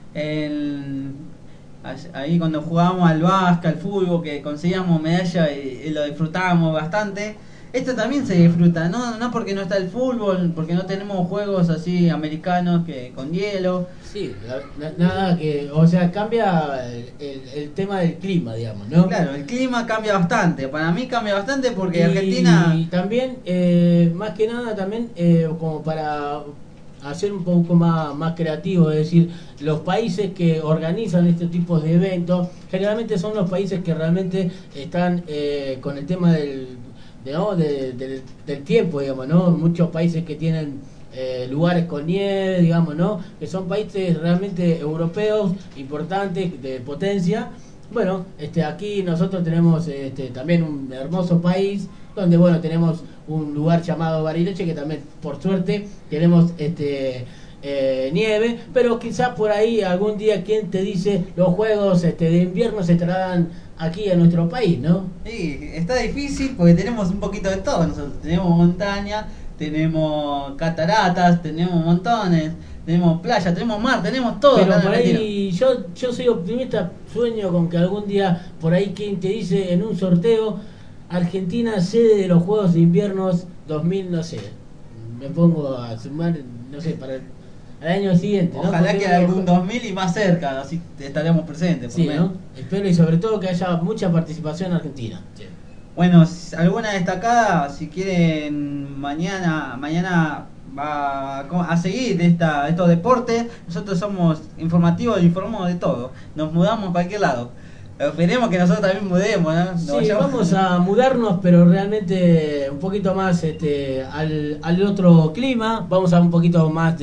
ahí cuando jugábamos al básquet, al fútbol, que conseguíamos medalla y lo disfrutábamos bastante. Esto también se disfruta, no porque no está el fútbol, porque no tenemos juegos así americanos que con hielo. Sí, nada que, cambia el tema del clima, digamos, ¿no? Claro, el clima cambia bastante, para mí cambia bastante porque Argentina... Y también, más que nada también, como para hacer un poco más creativo, es decir, los países que organizan este tipo de eventos, generalmente son los países que realmente están con el tema del tiempo, digamos, ¿no? Muchos países que tienen lugares con nieve, digamos, ¿no? Que son países realmente europeos, importantes, de potencia. Aquí nosotros tenemos también un hermoso país, donde tenemos un lugar llamado Bariloche, que también por suerte tenemos nieve, pero quizás por ahí algún día, quien te dice, los juegos de invierno se trasladan aquí a nuestro país, ¿no? Sí, está difícil porque tenemos un poquito de todo. Nosotros tenemos montaña, tenemos cataratas, tenemos montones, tenemos playa, tenemos mar, tenemos todo. Pero por ahí yo soy optimista, sueño con que algún día por ahí quien te dice en un sorteo, Argentina sede de los Juegos de Inviernos 2000, no sé, me pongo a sumar, no sé, para el año siguiente, ¿no? Ojalá que algún 2000 y más cerca, así estaremos presentes. Sí, ¿no? Espero, y sobre todo que haya mucha participación argentina. Sí. Bueno, alguna destacada, si quieren, mañana va a seguir estos deportes. Nosotros somos informativos e informamos de todo. Nos mudamos a cualquier lado. Esperemos que nosotros también mudemos, ¿no? Sí, vamos a mudarnos, pero realmente un poquito más al otro clima. Vamos a un poquito más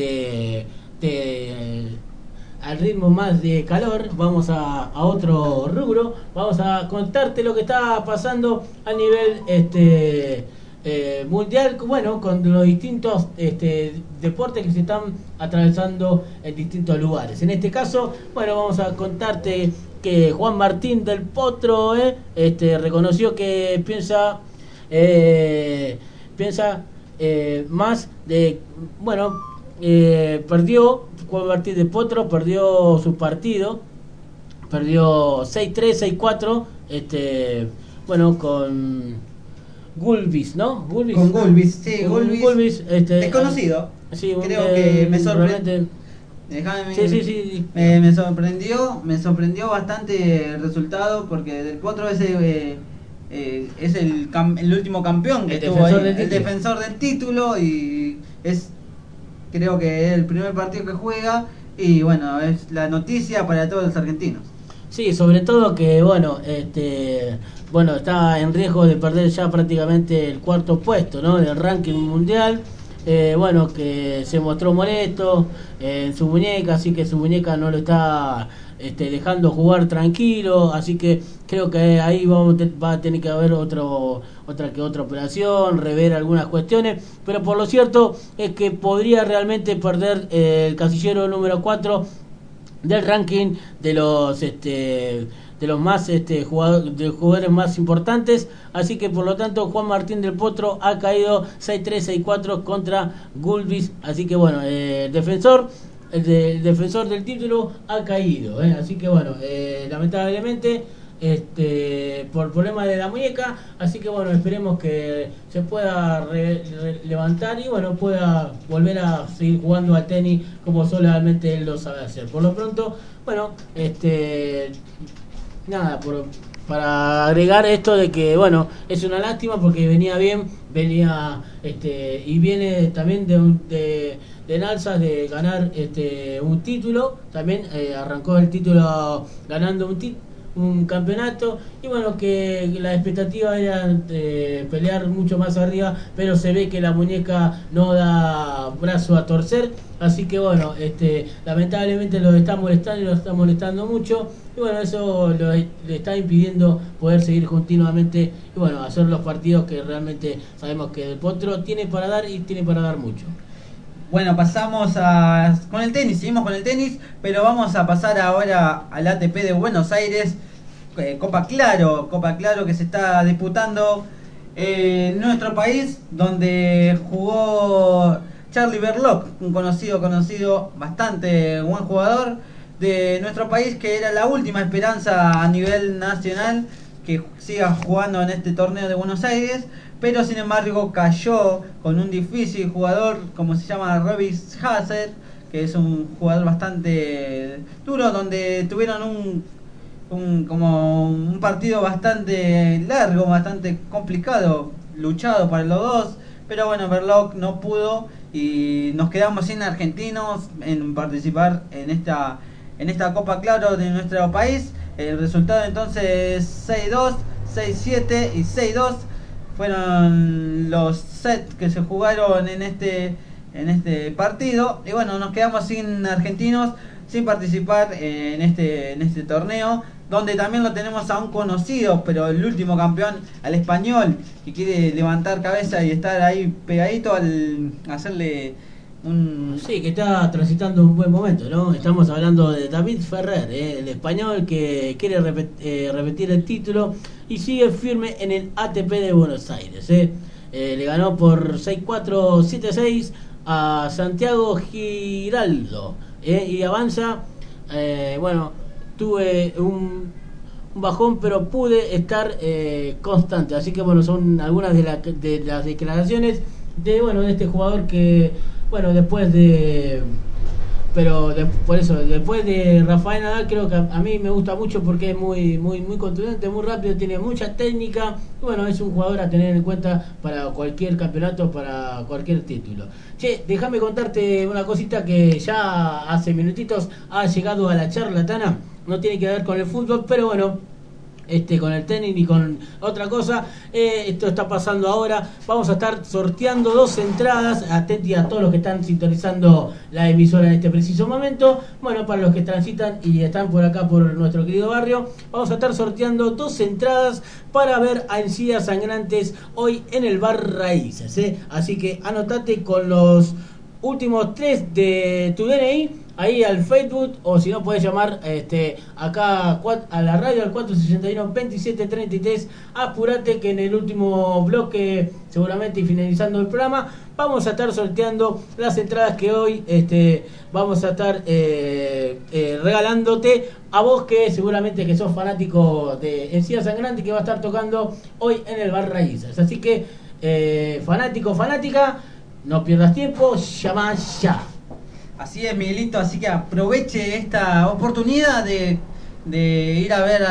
al ritmo más de calor. Vamos a otro rubro. Vamos a contarte lo que está pasando a nivel mundial, bueno, con los distintos deportes que se están atravesando en distintos lugares. En este caso, bueno, vamos a contarte que Juan Martín del Potro reconoció que piensa más de, bueno, perdió Juan Martín del Potro, perdió su partido, perdió 6-3, 6-4, bueno, con Gulbis, ¿no? Gulbis. Con Gulbis, sí, Gulbis, desconocido. Sí, creo que me sorprendió. Sí. Me sorprendió bastante el resultado, porque del Potro es el último campeón que tuvo ahí, el defensor del título, y creo que es el primer partido que juega, y bueno, es la noticia para todos los argentinos. Sí, sobre todo que bueno, está en riesgo de perder ya prácticamente el cuarto puesto, ¿no?, del ranking mundial. Bueno, que se mostró molesto en su muñeca, así que su muñeca no lo está dejando jugar tranquilo, así que creo que ahí va a tener que haber otra operación, rever algunas cuestiones, pero por lo cierto es que podría realmente perder el casillero número 4 del ranking de los más jugadores más importantes. Así que por lo tanto Juan Martín del Potro ha caído 6-3, 6-4 contra Gulbis. Así que bueno, el defensor del título ha caído, así que bueno, lamentablemente por problemas de la muñeca. Así que bueno, esperemos que se pueda levantar y bueno, pueda volver a seguir jugando al tenis como solamente él lo sabe hacer. Por lo pronto, bueno, nada, para agregar esto de que bueno, es una lástima porque venía y viene también de en alzas de ganar un título. También arrancó el título ganando un campeonato, y bueno, que la expectativa era pelear mucho más arriba, pero se ve que la muñeca no da brazo a torcer. Así que bueno, lamentablemente lo está molestando y lo está molestando mucho, y bueno, eso le está impidiendo poder seguir continuamente y bueno, hacer los partidos que realmente sabemos que el Potro tiene para dar, y tiene para dar mucho. Bueno, pasamos con el tenis, seguimos con el tenis, pero vamos a pasar ahora al ATP de Buenos Aires, Copa Claro que se está disputando en nuestro país, donde jugó Charlie Berlocq, un conocido, bastante buen jugador de nuestro país, que era la última esperanza a nivel nacional que siga jugando en este torneo de Buenos Aires. Pero sin embargo cayó con un difícil jugador como se llama Robbie Haser, que es un jugador bastante duro, donde tuvieron un partido bastante largo, bastante complicado, luchado para los dos, pero bueno, Berlocq no pudo y nos quedamos sin argentinos en participar en esta Copa Claro de nuestro país. El resultado entonces 6-2, 6-7 y 6-2 fueron los sets que se jugaron en este partido, y bueno, nos quedamos sin argentinos, sin participar en este torneo, donde también lo tenemos a un conocido, pero el último campeón, al español, que quiere levantar cabeza y estar ahí pegadito al hacerle Sí, que está transitando un buen momento, ¿no? Estamos hablando de David Ferrer, el español que quiere repetir el título y sigue firme en el ATP de Buenos Aires. Le ganó por 6-4, 7-6 a Santiago Giraldo, y avanza. Bueno, tuve un bajón, pero pude estar constante. Así que bueno, son algunas de las declaraciones de este jugador que, bueno, después de pero por eso, después de Rafael Nadal, creo que a mí me gusta mucho porque es muy contundente, muy rápido, tiene mucha técnica. Y bueno, es un jugador a tener en cuenta para cualquier campeonato, para cualquier título. Che, déjame contarte una cosita que ya hace minutitos ha llegado a la charlatana. No tiene que ver con el fútbol, pero bueno, con el tenis ni con otra cosa. Esto está pasando ahora. Vamos a estar sorteando 2 entradas. Atentos a todos los que están sintonizando la emisora en este preciso momento. Bueno, para los que transitan y están por acá por nuestro querido barrio, vamos a estar sorteando 2 entradas para ver a Encías Sangrantes hoy en el Bar Raíces, Así que anotate con los últimos 3 de tu DNI ahí al Facebook, o si no puedes llamar acá a la radio al 461-2733. Apurate que en el último bloque, seguramente y finalizando el programa, vamos a estar sorteando las entradas que hoy vamos a estar regalándote a vos, que seguramente que sos fanático de Encías Sangrante, que va a estar tocando hoy en el Bar Raíces. Así que fanático, fanática, no pierdas tiempo, llama ya. Así es, Miguelito, así que aproveche esta oportunidad de ir a ver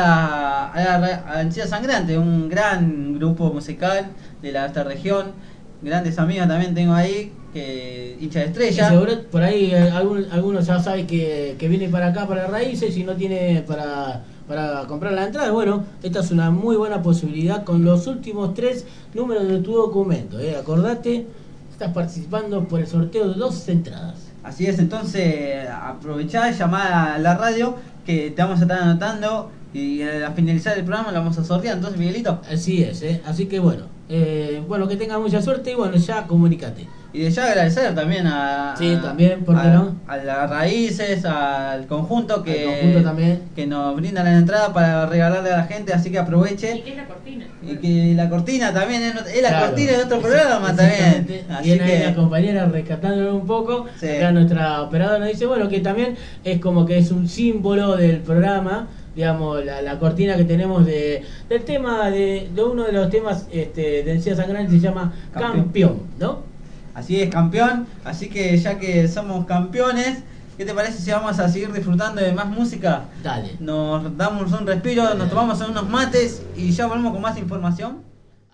a Encías Sangrante, un gran grupo musical de esta región. Grandes amigos también tengo ahí, que hincha de Estrella. Seguro, por ahí algunos ya saben que viene para acá, para Raíces, y no tiene para comprar la entrada. Bueno, esta es una muy buena posibilidad con los últimos 3 números de tu documento. Acordate, estás participando por el sorteo de 2 entradas. Así es, entonces aprovechá y llamá a la radio, que te vamos a estar anotando, y al finalizar el programa lo vamos a sortear. Entonces, Miguelito. Así es, así que bueno, que tengas mucha suerte y bueno, ya comunícate. Y de ya agradecer también también, ¿por qué no? A las Raíces, al conjunto también, que nos brinda la entrada para regalarle a la gente, así que aproveche. Y que es la cortina. Y que la cortina también es la cortina de otro programa también. Así viene ahí la compañera rescatándolo un poco. Sí. Acá nuestra operadora nos dice, bueno, que también es como que es un símbolo del programa, digamos, la cortina que tenemos del tema, de uno de los temas de Encías Sangrante, se llama Campeón, ¿no? Así es, campeón. Así que ya que somos campeones, ¿qué te parece si vamos a seguir disfrutando de más música? Dale. Nos damos un respiro, nos tomamos unos mates y ya volvemos con más información.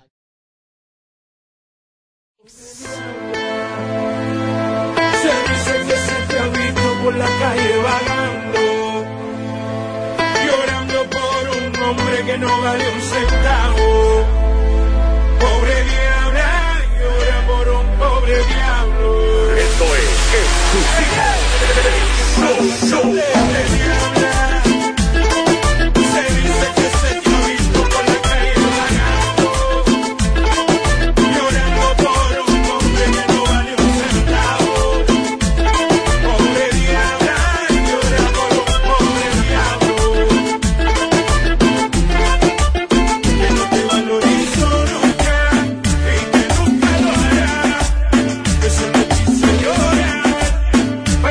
Se dice que se te ha visto por la calle vagando, llorando por un hombre que no vale un centavo. Pobre diabla, llora por un pobre diablo. Esto es exclusivo. Se dice que se te ha visto por la calle vagando, llorando por un hombre que no vale un centavo. Pobre diabla, llora por un pobre diablo, que no te valorizó nunca y que nunca lo hará. Eso te hizo llorar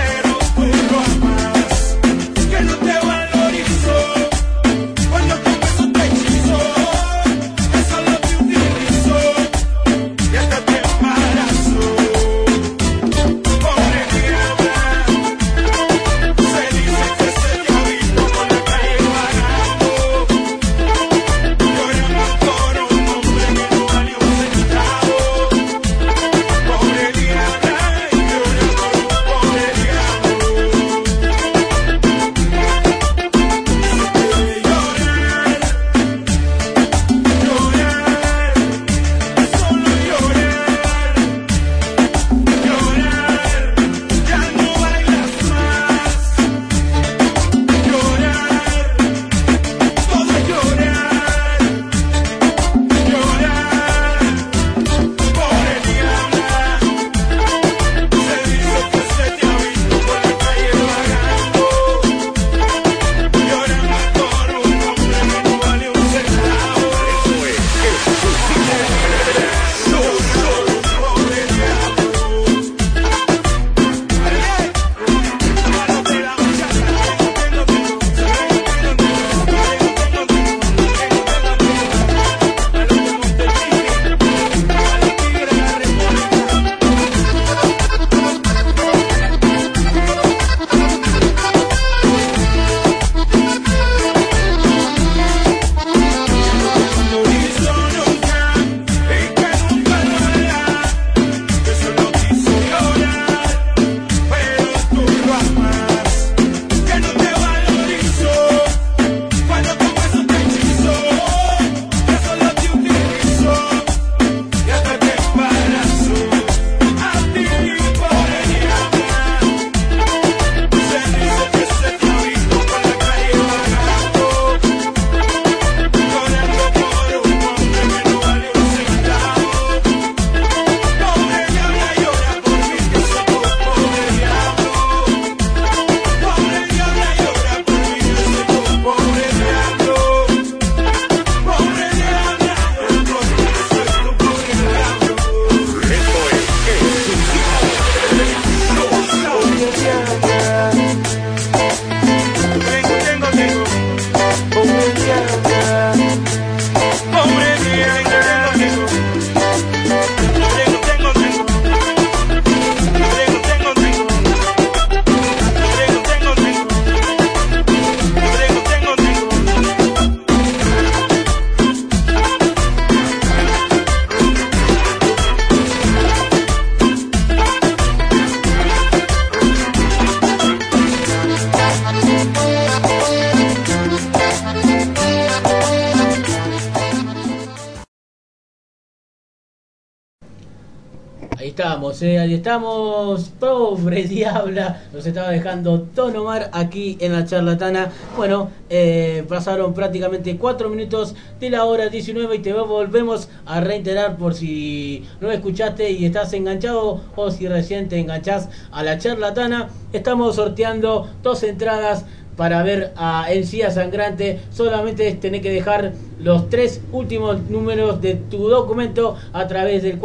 Ahí estamos, pobre diabla, nos estaba dejando Don Omar aquí en la charlatana. Bueno, pasaron prácticamente 4 minutos de la hora 19 y te volvemos a reiterar por si no escuchaste y estás enganchado o si recién te enganchás a la charlatana. Estamos sorteando 2 entradas para ver a Encía Sangrante. Solamente tenés que dejar los 3 últimos números de tu documento a través del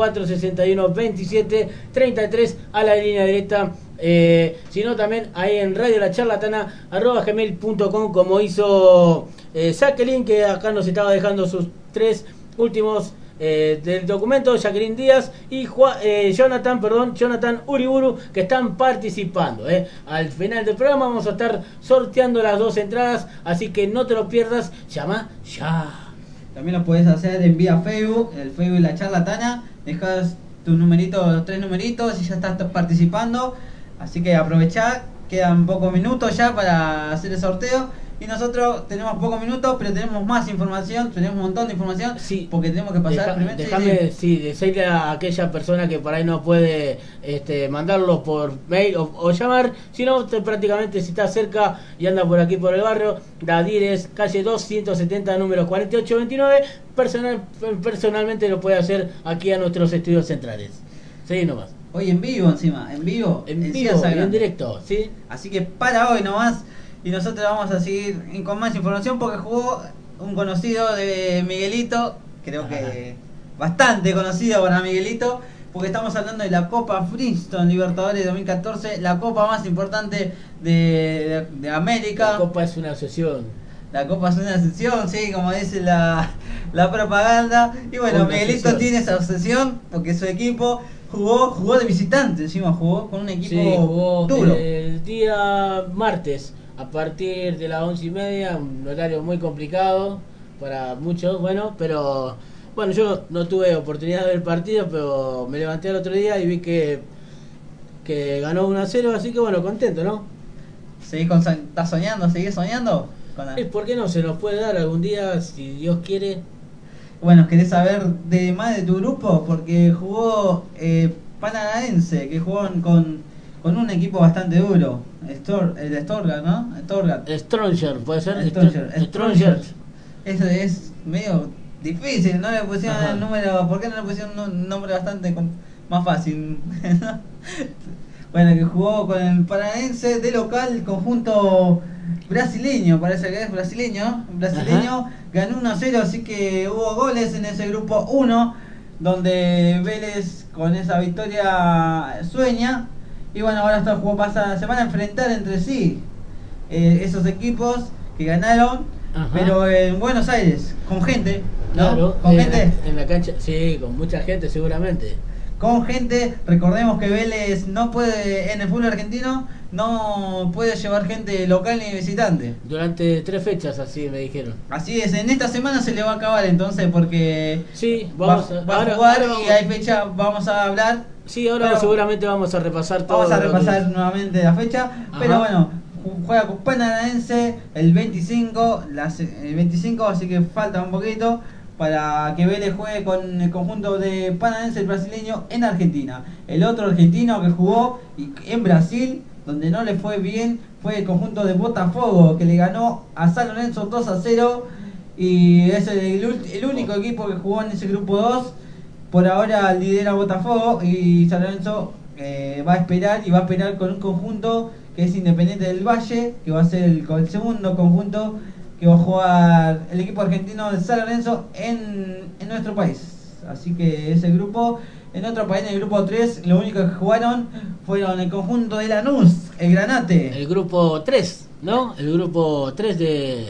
461-27-33 a la línea directa. Sino también ahí en Radio La Charlatana @gmail.com, como hizo Jacqueline, que acá nos estaba dejando sus 3 últimos del documento, Jacqueline Díaz y Jonathan Uriburu, que están participando. Al final del programa vamos a estar sorteando las 2 entradas, así que no te lo pierdas, llama ya. También lo puedes hacer en vía Facebook, el Facebook La Charlatana, dejas tu numerito, los 3 numeritos y ya estás participando, así que aprovechá, quedan pocos minutos ya para hacer el sorteo. Y nosotros tenemos pocos minutos, pero tenemos más información, tenemos un montón de información, sí, porque tenemos que pasar primero. Déjame decirle a aquella persona que por ahí no puede mandarlo por mail o llamar, sino prácticamente si está cerca y anda por aquí por el barrio, Dadires, calle 270, número 4829, personalmente lo puede hacer aquí a nuestros estudios centrales. Sí, nomás. Hoy en vivo encima, en vivo, en directo, ¿sí? Así que para hoy nomás. Y nosotros vamos a seguir con más información porque jugó un conocido de Miguelito, creo que bastante conocido para Miguelito, porque estamos hablando de la Copa Flintstone Libertadores 2014, la copa más importante de América. La copa es una obsesión. La copa es una obsesión, sí, como dice la propaganda. Y bueno, una Miguelito obsesión. Tiene esa obsesión porque su equipo jugó de visitante, encima jugó con un equipo duro. El día martes, a partir de las 11:30, un horario muy complicado para muchos, pero yo no tuve oportunidad de ver el partido, pero me levanté el otro día y vi que ganó 1-0, así que contento, ¿no? ¿Estás soñando? ¿Seguís soñando? ¿Por qué no? Se nos puede dar algún día, si Dios quiere. Bueno, ¿querés saber más de tu grupo? Porque jugó Paranaense, que jugó con un equipo bastante duro. El Stuttgart, ¿no? Stronger, ¿puede ser? Stronger. Eso es medio difícil, no le pusieron el número. ¿Por qué no le pusieron un nombre bastante más fácil? Bueno, que jugó con el Paranaense de local, conjunto brasileño, parece que es brasileño, ganó 1-0, así que hubo goles en ese grupo 1, donde Vélez con esa victoria sueña. Y bueno, ahora se van a enfrentar entre sí esos equipos que ganaron, pero en Buenos Aires, con gente, ¿no? Claro, con gente. En la cancha, sí, con mucha gente seguramente. Con gente, recordemos que Vélez no puede, en el fútbol argentino, no puede llevar gente local ni visitante. Durante 3 fechas, así me dijeron. Así es, en esta semana se le va a acabar entonces porque sí, va a jugar y hay fecha, vamos a hablar. Sí, ahora seguramente vamos a repasar todo. Vamos a repasar nuevamente la fecha, pero bueno, juega con Paranaense el 25, así que falta un poquito para que Vélez juegue con el conjunto de Paranaense, el brasileño, en Argentina. El otro argentino que jugó en Brasil, donde no le fue bien, fue el conjunto de Botafogo, que le ganó a San Lorenzo 2-0, y es el único equipo que jugó en ese grupo 2. Por ahora lidera Botafogo y San Lorenzo va a esperar con un conjunto que es Independiente del Valle, que va a ser el segundo conjunto que va a jugar el equipo argentino de San Lorenzo en nuestro país. Así que ese grupo, en otro país, en el grupo 3, lo único que jugaron fueron el conjunto de Lanús, el Granate. El grupo 3, ¿no? El grupo 3 de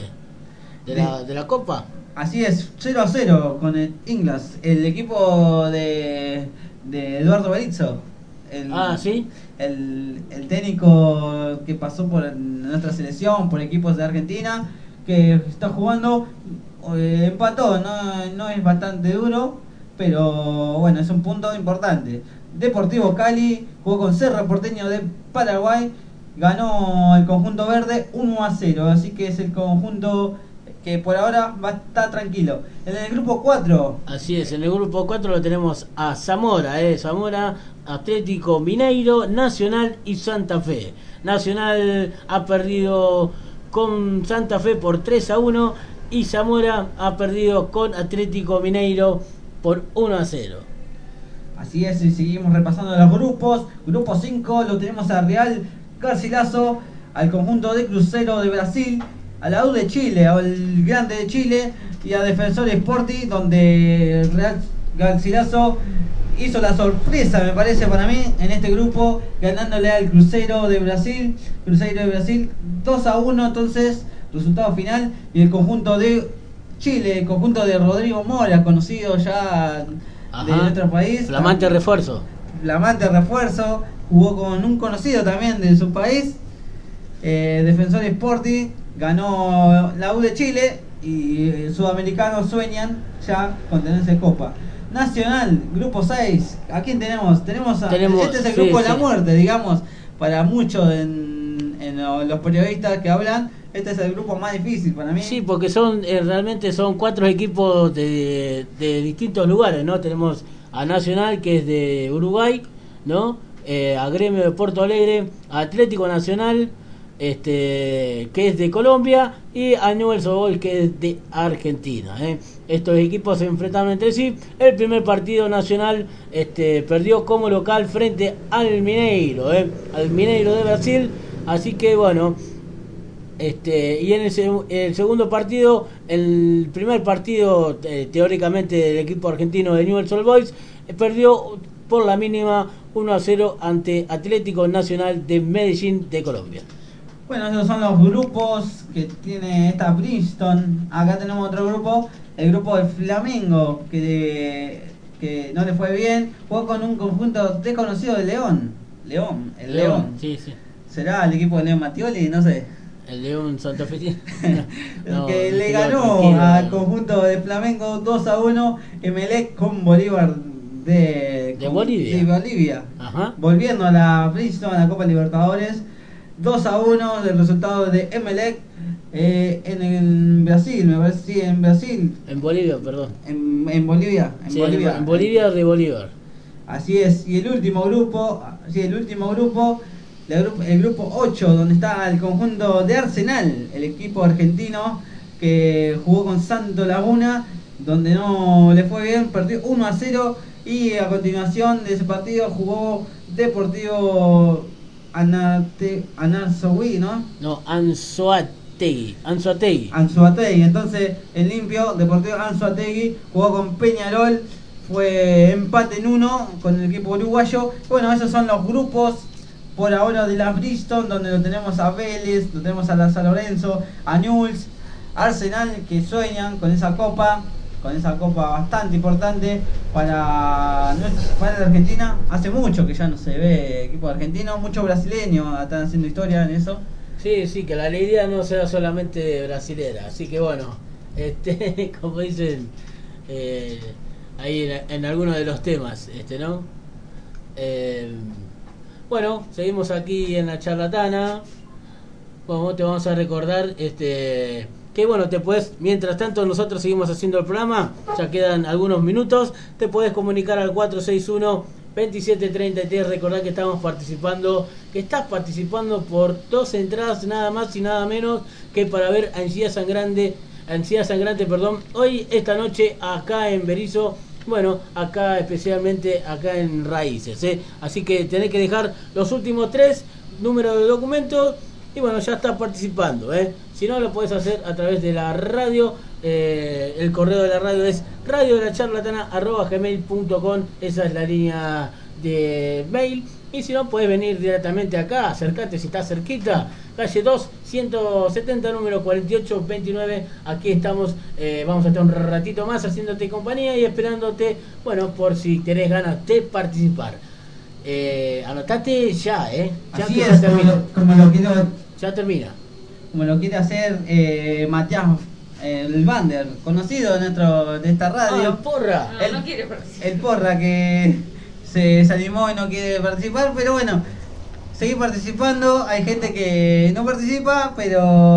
la Copa. Así es, 0-0 con el Inglas, el equipo de Eduardo Berizzo. ¿Sí? El técnico que pasó por nuestra selección, por equipos de Argentina, que está jugando, empató, no es bastante duro, pero bueno, es un punto importante. Deportivo Cali jugó con Cerro Porteño de Paraguay, ganó el conjunto verde 1-0, así que es el conjunto que por ahora va a estar tranquilo. En el grupo 4. Así es, en el grupo 4 lo tenemos a Zamora, Zamora, Atlético Mineiro, Nacional y Santa Fe. Nacional ha perdido con Santa Fe por 3-1 y Zamora ha perdido con Atlético Mineiro por 1-0. Así es, y seguimos repasando los grupos. Grupo 5 lo tenemos a Real Garcilaso, al conjunto de Cruzeiro de Brasil, a la U de Chile, al Grande de Chile y a Defensor Sporting, donde Real Garcilaso hizo la sorpresa, me parece para mí, en este grupo, ganándole al Cruzeiro de Brasil 2-1, entonces, resultado final. Y el conjunto de Chile, el conjunto de Rodrigo Mora, conocido ya de nuestro país. Flamante refuerzo. Flamante refuerzo, jugó con un conocido también de su país, Defensor Sporting, ganó la U de Chile y sudamericanos sueñan ya con tenerse copa. Nacional, grupo 6, ¿a quién tenemos? Este es el grupo de la muerte, digamos, para muchos en los periodistas que hablan. Este es el grupo más difícil para mí. Sí, porque realmente son 4 equipos de distintos lugares, ¿no? Tenemos a Nacional, que es de Uruguay, ¿no? A Gremio de Porto Alegre, a Atlético Nacional, que es de Colombia, y a Newell's Old Boys, que es de Argentina. Estos equipos se enfrentaron entre sí. El primer partido, Nacional perdió como local frente al Mineiro, al Mineiro de Brasil. Así que bueno, y en el segundo partido, el primer partido teóricamente del equipo argentino de Newell's Old Boys, perdió por la mínima 1-0 ante Atlético Nacional de Medellín de Colombia. Bueno, esos son los grupos que tiene esta Princeton. Acá tenemos otro grupo, el grupo del Flamengo, que no le fue bien. Jugó con un conjunto desconocido de León. León. Sí. ¿Será el equipo de León Mattioli? No sé. El León Santa Fe. Que le ganó al conjunto de Flamengo 2-1. Emelec con Bolívar de Bolivia. Ajá. Volviendo a la Princeton, a la Copa Libertadores. 2-1 del resultado de Emelec en Brasil, me parece, sí, en Brasil. En Bolivia, perdón. En Bolivia. En Bolivia de Bolívar. Así es, y el último grupo, el grupo 8, donde está el conjunto de Arsenal, el equipo argentino que jugó con Santo Laguna, donde no le fue bien, perdió 1-0, y a continuación de ese partido jugó Deportivo Anzoátegui, ¿no? No, Anzoátegui. Entonces, el limpio Deportivo Anzoátegui jugó con Peñarol, fue empate en 1 con el equipo uruguayo. Bueno, esos son los grupos por ahora de la Bristol, donde lo tenemos a Vélez, lo tenemos a la San Lorenzo, a Newell's, Arsenal, que sueñan con esa copa bastante importante para la Argentina. Hace mucho que ya no se ve equipo argentino, muchos brasileños están haciendo historia en eso. Sí, que la alegría no sea solamente brasilera, así que bueno, como dicen ahí en algunos de los temas, ¿no? Bueno, seguimos aquí en la charlatana. Bueno, te vamos a recordar que bueno, te puedes, mientras tanto nosotros seguimos haciendo el programa, ya quedan algunos minutos, te puedes comunicar al 461-2733, recordad que estás participando por 2 entradas nada más y nada menos que para ver Ansiedad Sangrante, hoy, esta noche, acá en Berisso, bueno, acá especialmente acá en Raíces, así que tenés que dejar los últimos 3 números de documentos. Y bueno, ya estás participando, Si no, lo puedes hacer a través de la radio. El correo de la radio es radiodelacharlatana@gmail.com. Esa es la línea de mail. Y si no, puedes venir directamente acá, acercate si estás cerquita. Calle 2, 170, número 4829. Aquí estamos, vamos a estar un ratito más haciéndote compañía y esperándote, bueno, por si tenés ganas de participar. Anotate ya, ya. Así es, ya termina. Como lo quiere hacer Matías el Bander, conocido de esta radio. El Porra. No quiere participar. El Porra, que se animó y no quiere participar, pero bueno, seguir participando. Hay gente que no participa, pero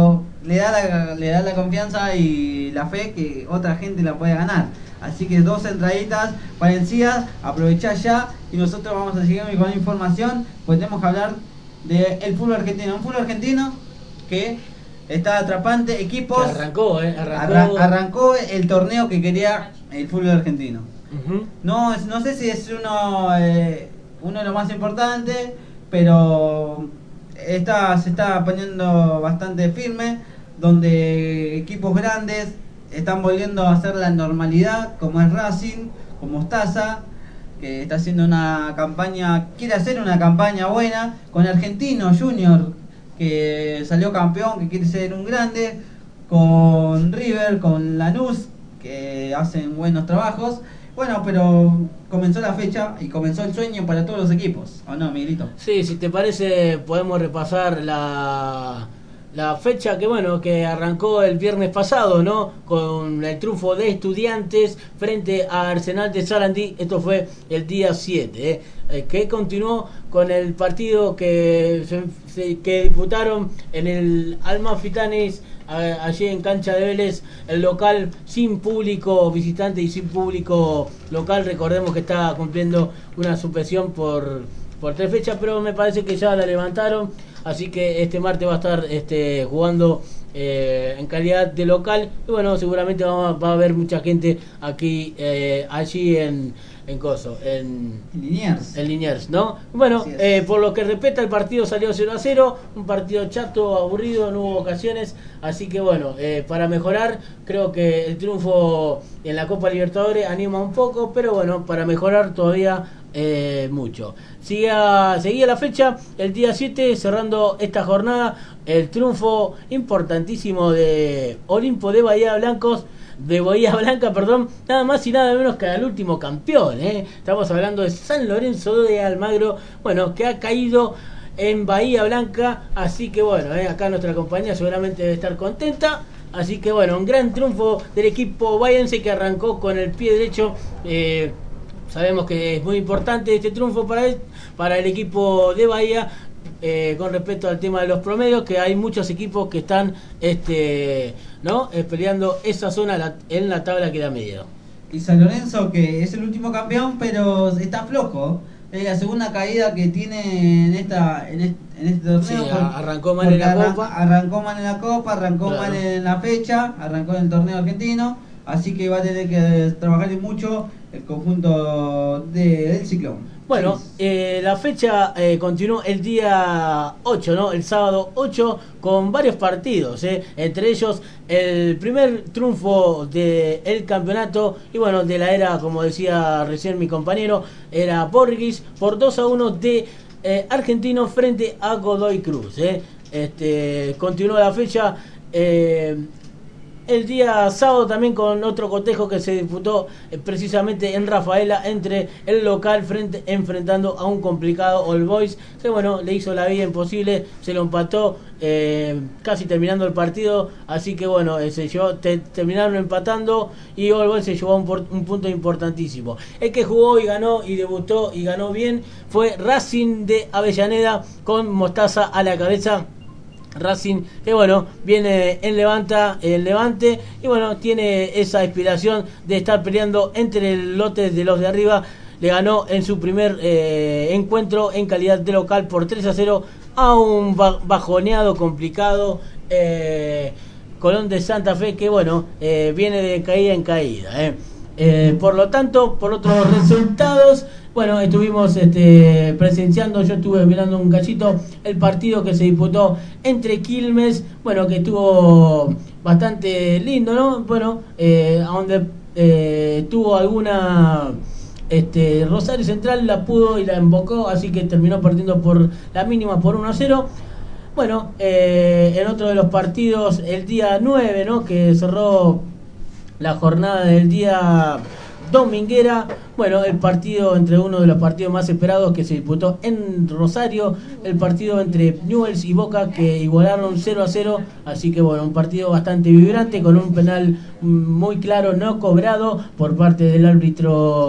le da la confianza y la fe que otra gente la puede ganar. Así que 2 entraditas parecidas, aprovechá ya y nosotros vamos a seguir con la información, pues tenemos que hablar del fútbol argentino. Un fútbol argentino que está atrapante, equipos... Que arrancó. Arrancó el torneo que quería el fútbol argentino. Uh-huh. No sé si es uno de los más importantes, pero se está poniendo bastante firme, donde equipos grandes están volviendo a hacer la normalidad, como es Racing, como Mostaza, que está haciendo quiere hacer una campaña buena, con Argentino Junior, que salió campeón, que quiere ser un grande, con River, con Lanús, que hacen buenos trabajos. Bueno, pero comenzó la fecha y comenzó el sueño para todos los equipos, ¿o no, Miguelito? Sí, si te parece podemos repasar la fecha que arrancó el viernes pasado, ¿no? Con el triunfo de Estudiantes frente a Arsenal de Sarandí. Esto fue el día 7, que continuó con el partido que disputaron en el Amalfitanes, allí en cancha de Vélez, el local sin público visitante y sin público local. Recordemos que está cumpliendo una suspensión por 3 fechas, pero me parece que ya la levantaron, así que este martes va a estar jugando en calidad de local. Y bueno, seguramente va a haber mucha gente allí en Liniers, ¿no? Bueno, por lo que respecta al partido, salió 0-0, un partido chato, aburrido, no hubo ocasiones, así que bueno, para mejorar, creo que el triunfo en la Copa Libertadores anima un poco, pero bueno, para mejorar todavía mucho. Seguía la fecha, el día 7, cerrando esta jornada, el triunfo importantísimo de Olimpo de Bahía Blanca, nada más y nada menos que al último campeón, Estamos hablando de San Lorenzo de Almagro, bueno, que ha caído en Bahía Blanca, así que bueno, acá nuestra compañía seguramente debe estar contenta. Así que bueno, un gran triunfo del equipo bahiense que arrancó con el pie derecho. Sabemos que es muy importante este triunfo para el equipo de Bahía, con respecto al tema de los promedios, que hay muchos equipos que están peleando esa zona en la tabla que da medio. Y San Lorenzo, que es el último campeón, pero está flojo. Es la segunda caída que tiene en este torneo. Sí, arrancó mal en la Copa. Arrancó mal en la Copa, arrancó claro, mal en la fecha, arrancó en el torneo argentino. Así que va a tener que trabajar mucho el conjunto del Ciclón. Bueno, la fecha continuó el día 8, ¿no? El sábado 8, con varios partidos, entre ellos el primer triunfo del campeonato y bueno, de la era, como decía recién mi compañero, era Borghis por 2-1 de Argentino frente a Godoy Cruz. Continuó la fecha el día sábado también con otro cotejo que se disputó precisamente en Rafaela, entre el local enfrentando a un complicado All Boys, que bueno, le hizo la vida imposible, se lo empató casi terminando el partido, así que bueno, terminaron empatando y All Boys se llevó un punto importantísimo. El que jugó y ganó y debutó y ganó bien fue Racing de Avellaneda, con Mostaza a la cabeza. Racing, que bueno, viene en Levante y bueno, tiene esa inspiración de estar peleando entre el lote de los de arriba. Le ganó en su primer encuentro en calidad de local por 3-0 a un bajoneado, complicado Colón de Santa Fe, que bueno, viene de caída en caída. Por lo tanto, por otros resultados, bueno, estuvimos presenciando, yo estuve mirando un cachito el partido que se disputó entre Quilmes, bueno, que estuvo bastante lindo, ¿no? Bueno, donde tuvo alguna Rosario Central la pudo y la embocó, así que terminó partiendo por la mínima por 1-0. Bueno, en otro de los partidos, el día 9, ¿no? Que cerró la jornada del día dominguera, bueno, el partido entre uno de los partidos más esperados que se disputó en Rosario, el partido entre Newell's y Boca, que igualaron 0-0, así que bueno, un partido bastante vibrante, con un penal muy claro no cobrado por parte del árbitro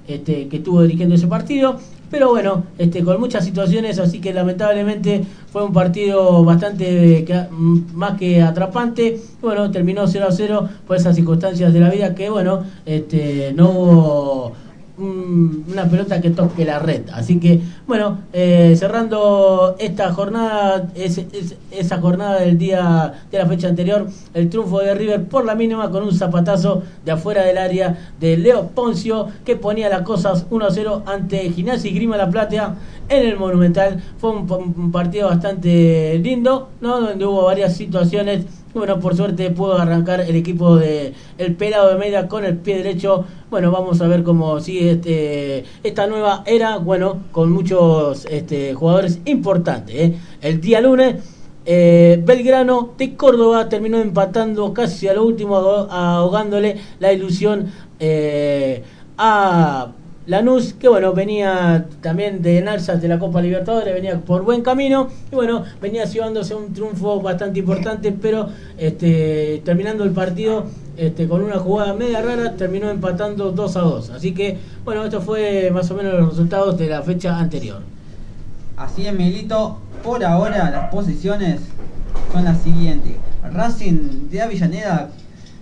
que estuvo dirigiendo ese partido. Pero bueno, con muchas situaciones, así que lamentablemente fue un partido bastante más que atrapante. Bueno, terminó 0-0 por esas circunstancias de la vida que, bueno, no hubo una pelota que toque la red. Así que, bueno, cerrando esta jornada, esa jornada del día de la fecha anterior, el triunfo de River por la mínima con un zapatazo de afuera del área de Leo Poncio, que ponía las cosas 1-0 ante Gimnasia y Grima La Plata en el Monumental. Fue un partido bastante lindo, ¿no? Donde hubo varias situaciones. Bueno, por suerte pudo arrancar el equipo de el Pelado de Media con el pie derecho. Bueno, vamos a ver cómo sigue esta nueva era, bueno, con muchos jugadores importantes. El día lunes, Belgrano de Córdoba terminó empatando casi a lo último, ahogándole la ilusión a Lanús, que bueno, venía también de alzas de la Copa Libertadores, venía por buen camino y bueno, venía llevándose un triunfo bastante importante, pero terminando el partido con una jugada media rara, terminó empatando 2-2. Así que bueno, esto fue más o menos los resultados de la fecha anterior. Así es, Miguelito. Por ahora las posiciones son las siguientes: Racing de Avellaneda,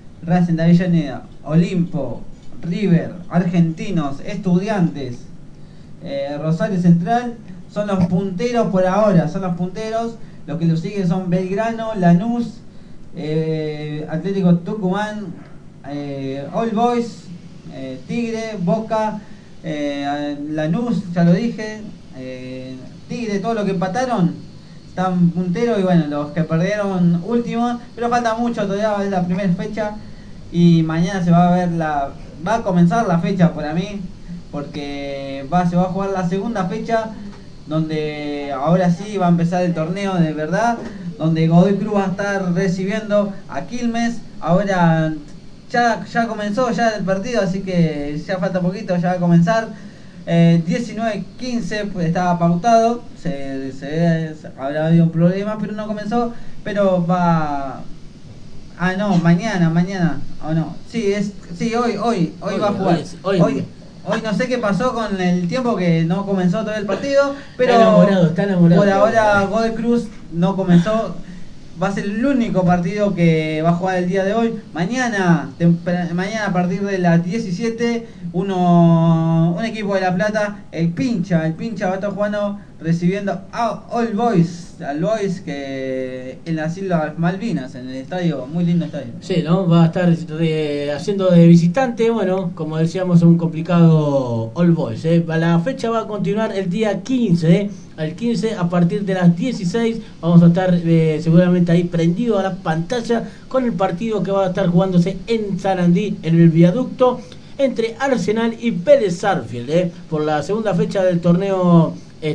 Olimpo, River, Argentinos, Estudiantes, Rosario Central son los punteros por ahora, son los punteros. Los que los siguen son Belgrano, Lanús, Atlético Tucumán, All Boys, Tigre, Boca, Lanús, ya lo dije, Tigre, todo lo que empataron están punteros, y bueno, los que perdieron últimos, pero falta mucho, todavía va a ser la primera fecha y mañana va a comenzar la fecha para mí, porque se va a jugar la segunda fecha, donde ahora sí va a empezar el torneo de verdad, donde Godoy Cruz va a estar recibiendo a Quilmes. Ahora ya comenzó ya el partido, así que ya falta poquito, ya va a comenzar. 19-15 pues estaba pautado, habrá habido un problema, pero no comenzó, pero va... Ah, no, mañana, o no. Sí, hoy va a jugar. Hoy no sé qué pasó con el tiempo que no comenzó todo el partido, pero está enamorado. Por ahora Godoy Cruz no comenzó. Va a ser el único partido que va a jugar el día de hoy. Mañana a partir de las 17, un equipo de La Plata, el Pincha va a estar jugando, recibiendo a All Boys, al Boys, que en las Islas Malvinas, en el estadio, muy lindo estadio. Sí, ¿no? Va a estar haciendo de visitante, bueno, como decíamos, un complicado All Boys. La fecha va a continuar el día 15, al 15 a partir de las 16. Vamos a estar seguramente ahí prendido a la pantalla con el partido que va a estar jugándose en Sarandí, en el viaducto, entre Arsenal y Vélez Sarsfield, por la segunda fecha del torneo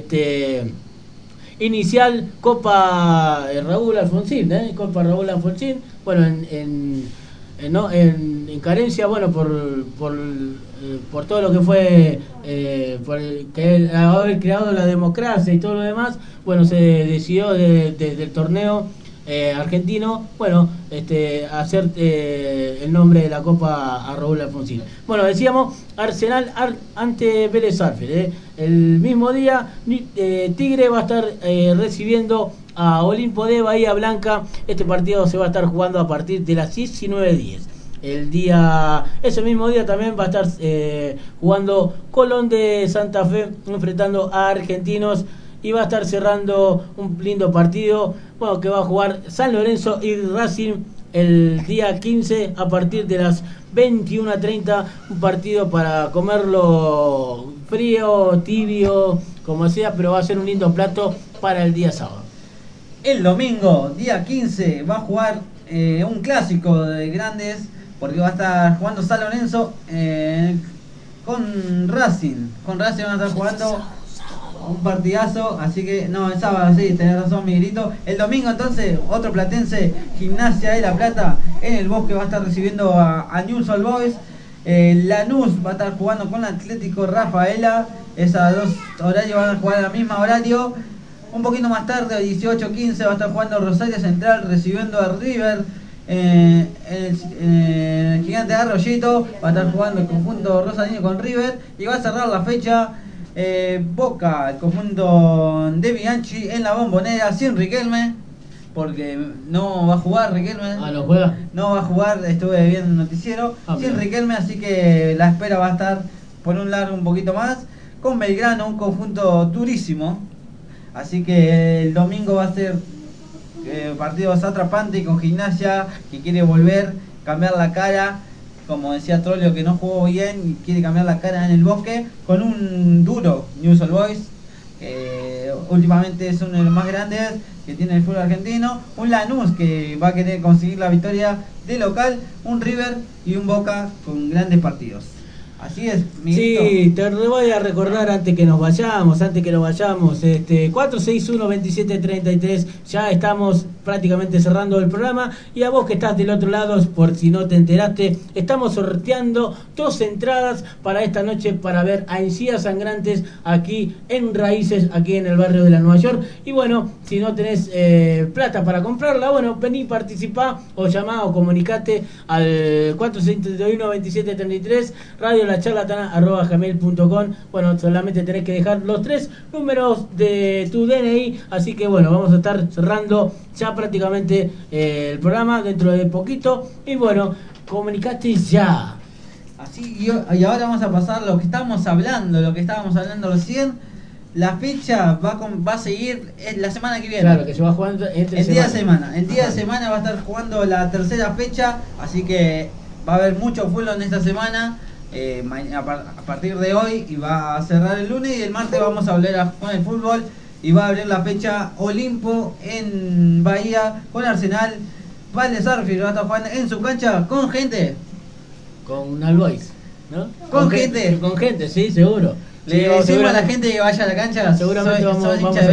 inicial, Copa Raúl Alfonsín, Copa Raúl Alfonsín, bueno, en carencia, bueno, por todo lo que fue, por haber creado la democracia y todo lo demás, bueno, se decidió desde el torneo argentino, bueno, hacer el nombre de la Copa a Raúl Alfonsín. Bueno, decíamos Arsenal ante Vélez Sarsfield. El mismo día Tigre va a estar recibiendo a Olimpo de Bahía Blanca. Este partido se va a estar jugando a partir de las 19:10. Ese mismo día también va a estar jugando Colón de Santa Fe enfrentando a Argentinos, y va a estar cerrando un lindo partido, bueno, que va a jugar San Lorenzo y Racing el día 15 a partir de las 21:30, un partido para comerlo frío, tibio, como sea, pero va a ser un lindo plato para el día sábado. El domingo, día 15, va a jugar un clásico de grandes, porque va a estar jugando San Lorenzo con Racing. Con Racing van a estar jugando un partidazo, así que no, el sábado, sí, tenés razón, Miguelito. El domingo entonces, otro platense, Gimnasia de La Plata, en el Bosque va a estar recibiendo a News All Boys. Lanús va a estar jugando con Atlético Rafaela. Esos dos horarios van a jugar al mismo horario. Un poquito más tarde, a 18:15, va a estar jugando Rosario Central recibiendo a River. El Gigante de Arroyito va a estar jugando el conjunto rosarino con River y va a cerrar la fecha Boca, el conjunto de Bianchi en la Bombonera sin Riquelme, porque no va a jugar Riquelme. ¿No juega? No va a jugar, estuve viendo el noticiero, sin bien. Riquelme, así que la espera va a estar por un largo un poquito más. Con Belgrano, un conjunto durísimo, así que el domingo va a ser partidos atrapantes con Gimnasia, que quiere volver, cambiar la cara, como decía Trollio, que no jugó bien y quiere cambiar la cara en el Bosque, con un duro Newell's Old Boys, que últimamente es uno de los más grandes que tiene el fútbol argentino, un Lanús que va a querer conseguir la victoria de local, un River y un Boca con grandes partidos. Así es, Miguelito. Sí, te voy a recordar antes que nos vayamos, 461-2733, ya estamos prácticamente cerrando el programa, y a vos que estás del otro lado, por si no te enteraste, estamos sorteando 2 entradas para esta noche para ver a Encías Sangrantes aquí en Raíces, aquí en el barrio de la Nueva York. Y bueno, si no tenés plata para comprarla, bueno, vení, participá o llamá o comunicate al 461-2733, radiolacharlatana@gmail.com. Bueno, solamente tenés que dejar los 3 números de tu DNI, así que bueno, vamos a estar cerrando ya prácticamente el programa dentro de poquito, y bueno, comunicate ya. Así, y ahora vamos a pasar lo que estábamos hablando recién. La fecha va a seguir la semana que viene. Claro, que se va jugando entre el día de semana. El día de semana va a estar jugando la tercera fecha, así que va a haber mucho fútbol en esta semana. A partir de hoy, y va a cerrar el lunes, y el martes vamos a volver a jugar el fútbol, y va a abrir la fecha Olimpo en Bahía con Arsenal. Valdez Arfield va a estar jugando en su cancha con gente. Con All Boys, ¿no? Con gente. Con gente, sí, seguro. Le decimos a la gente que vaya a la cancha. Seguramente vamos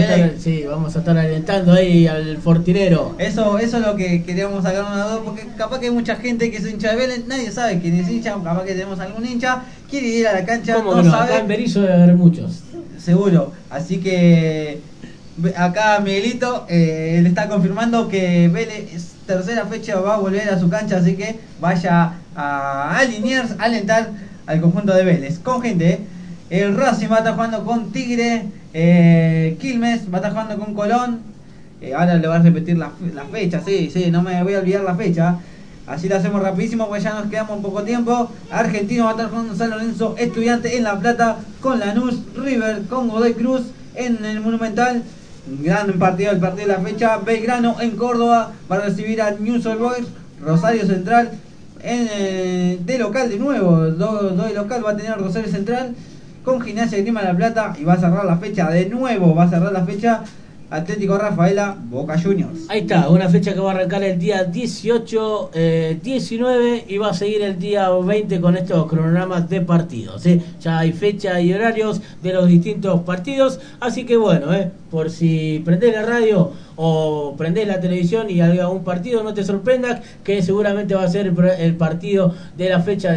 a estar alentando ahí al fortinero. Eso es lo que queríamos sacar una duda, porque capaz que hay mucha gente que es hincha de Vélez, nadie sabe quién es hincha, capaz que tenemos algún hincha, quiere ir a la cancha, ¿Cómo no que no? sabe. Acá en Berizo debe haber muchos. Seguro, así que acá Miguelito le está confirmando que Vélez tercera fecha va a volver a su cancha, así que vaya a alinearse, a alentar al conjunto de Vélez con gente. El Racing va a estar jugando con Tigre, Quilmes va a estar jugando con Colón. Ahora le voy a repetir la fecha, sí, no me voy a olvidar la fecha. Así la hacemos rapidísimo porque ya nos quedamos un poco tiempo. Argentino va a estar jugando San Lorenzo, Estudiante en La Plata con Lanús, River con Godoy Cruz en el Monumental. Gran partido, el partido de la fecha. Belgrano en Córdoba va a recibir a Newell's Old Boys. Rosario Central de local de nuevo. Dos de local va a tener Rosario Central con Gimnasia de Grima de La Plata, y va a cerrar la fecha de nuevo, Atlético Rafaela, Boca Juniors. Ahí está, una fecha que va a arrancar el día 18, 19 y va a seguir el día 20 con estos cronogramas de partidos, ¿sí? Ya hay fecha y horarios de los distintos partidos, así que bueno, por si prendés la radio o prendés la televisión y hay un partido, no te sorprendas que seguramente va a ser el partido de la fecha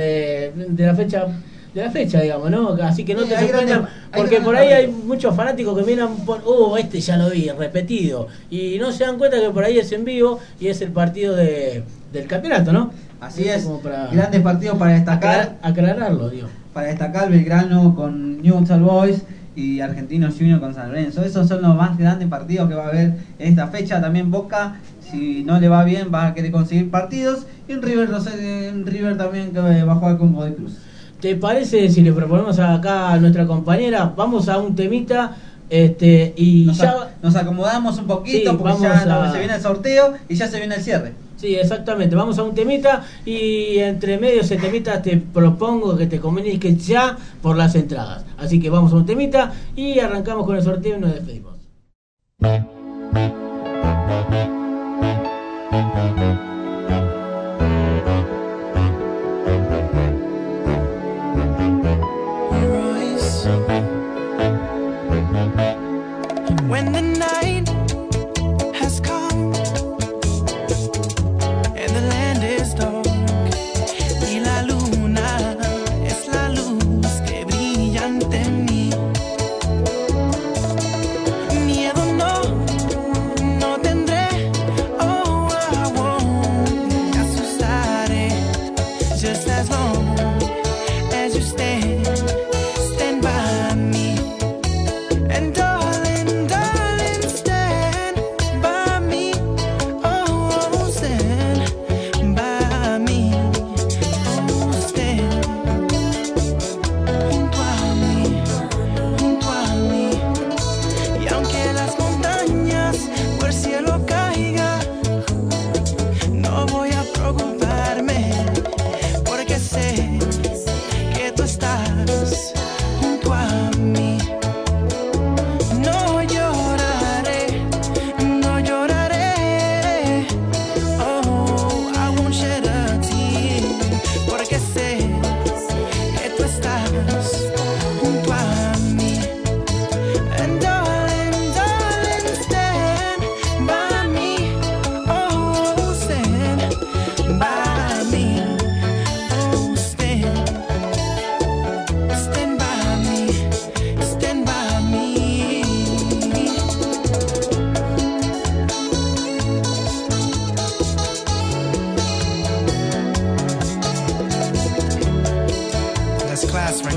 digamos, ¿no? Así que no te sorprendan, porque por ahí hay muchos fanáticos que miran por, este ya lo vi, repetido, y no se dan cuenta que por ahí es en vivo y es el partido del campeonato, ¿no? Así es, grandes partidos para destacar. Aclararlo, digo. Para destacar Belgrano con Newell's Old Boys y Argentinos Juniors con San Lorenzo. Esos son los más grandes partidos que va a haber en esta fecha. También Boca, si no le va bien, va a querer conseguir partidos. Y en River también, que va a jugar con Godoy Cruz. ¿Te parece si le proponemos acá a nuestra compañera? Vamos a un temita y nos acomodamos un poquito, sí, porque se viene el sorteo y ya se viene el cierre. Sí, exactamente. Vamos a un temita y entre medio de ese temita te propongo que te comuniques ya por las entradas. Así que vamos a un temita y arrancamos con el sorteo y nos despedimos. When the night has come and the land is dark y la luna es la luz que brilla ante mí, miedo no tendré, oh, I won't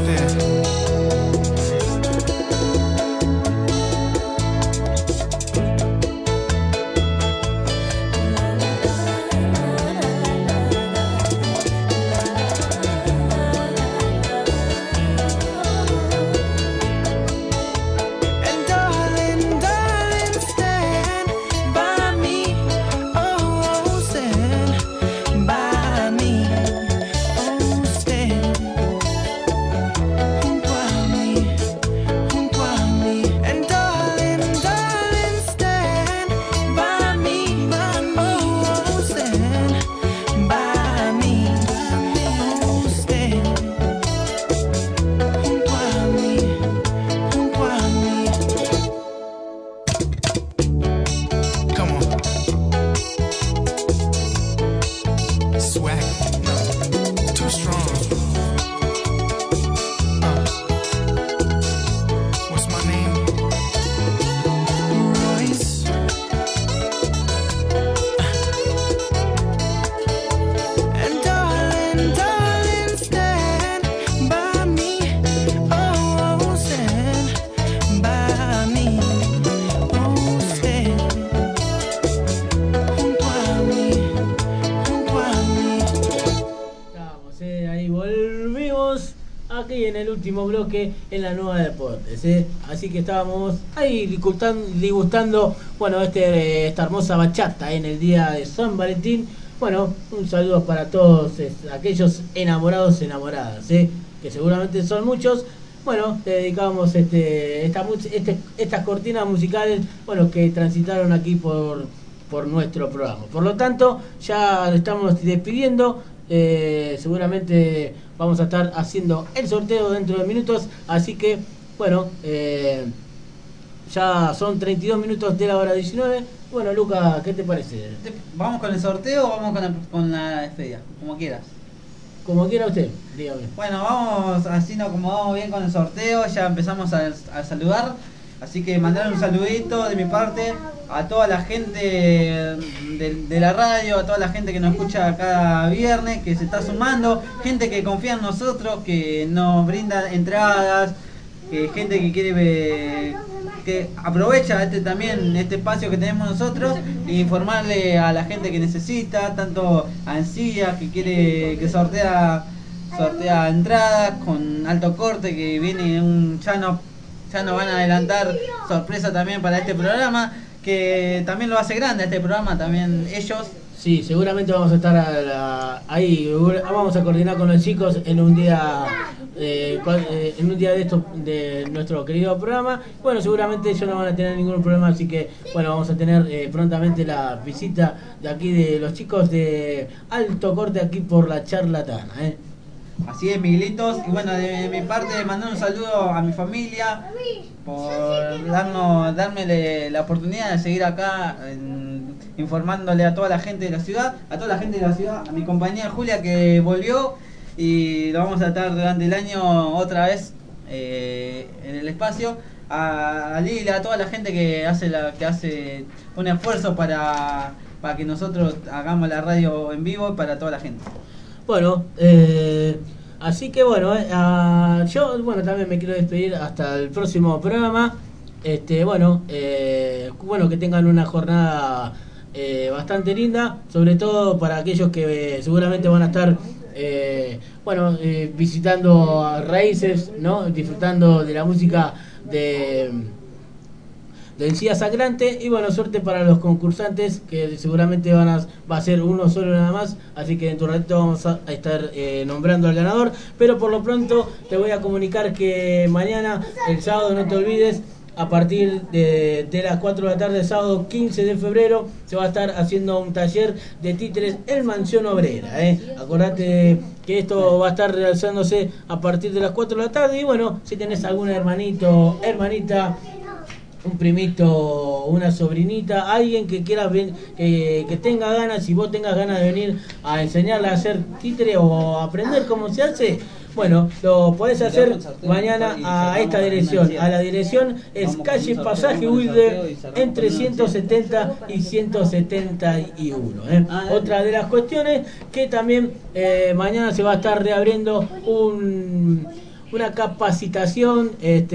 Bloque en la Nueva Deportes, así que estábamos ahí disgustando, bueno, esta hermosa bachata en el día de San Valentín. Bueno, un saludo para todos aquellos enamorados, enamoradas, que seguramente son muchos. Bueno, te dedicamos estas cortinas musicales, bueno, que transitaron aquí por nuestro programa. Por lo tanto, ya estamos despidiendo. Seguramente vamos a estar haciendo el sorteo dentro de minutos, así que bueno, ya son 32 minutos de la hora 19. Bueno, Luca, ¿qué te parece? ¿Vamos con el sorteo o vamos con la despedida? Como quieras. Como quiera usted, dígame. Bueno, vamos, así nos acomodamos bien con el sorteo, ya empezamos a saludar, así que mandar un saludito de mi parte a toda la gente de la radio, a toda la gente que nos escucha cada viernes, que se está sumando, gente que confía en nosotros, que nos brinda entradas, gente que quiere que aprovecha también este espacio que tenemos nosotros e informarle a la gente que necesita, tanto a Encías, que quiere que sortea entradas con alto corte, que viene ya nos van a adelantar sorpresa también para este programa, que también lo hace grande este programa, también ellos. Sí, seguramente vamos a estar ahí, vamos a coordinar con los chicos en un día de estos de nuestro querido programa. Bueno, seguramente ellos no van a tener ningún problema, así que bueno, vamos a tener prontamente la visita de aquí de los chicos de Alto Corte aquí por La Charlatana, Así es, Miguelitos. Y bueno, de mi parte, mandar un saludo a mi familia por darme la oportunidad de seguir acá informándole a toda la gente de la ciudad, a mi compañera Julia, que volvió, y lo vamos a estar durante el año otra vez en el espacio, a Lila, a toda la gente que hace un esfuerzo para que nosotros hagamos la radio en vivo, para toda la gente. Bueno, así que bueno, yo también me quiero despedir hasta el próximo programa. Bueno, que tengan una jornada bastante linda, sobre todo para aquellos que seguramente van a estar visitando Raíces, ¿no? Disfrutando de la música de Encías Sangrante, y bueno, suerte para los concursantes, que seguramente va a ser uno solo nada más, así que en tu ratito vamos a estar nombrando al ganador. Pero por lo pronto te voy a comunicar que mañana, el sábado, no te olvides, a partir de las 4 de la tarde, sábado 15 de febrero, se va a estar haciendo un taller de títeres en Mansión Obrera. Acordate que esto va a estar realizándose a partir de las 4 de la tarde, y bueno, si tenés algún hermanito, hermanita, un primito, una sobrinita, alguien que quiera que tenga ganas, si vos tengas ganas de venir a enseñarle a hacer títere o a aprender cómo se hace, bueno, lo podés hacer mañana a esta dirección. A la dirección es calle Pasaje Wilde, entre 170 y 171. Otra de las cuestiones que también mañana se va a estar reabriendo una capacitación,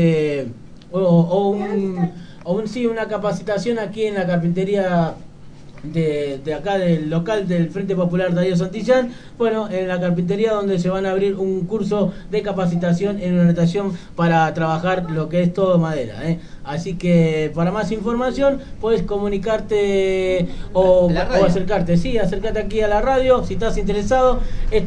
sí, una capacitación aquí en la carpintería de acá del local del Frente Popular Darío Santillán. Bueno, en la carpintería donde se van a abrir un curso de capacitación en orientación para trabajar lo que es todo madera, Así que para más información puedes comunicarte o acercarte, acércate aquí a la radio si estás interesado.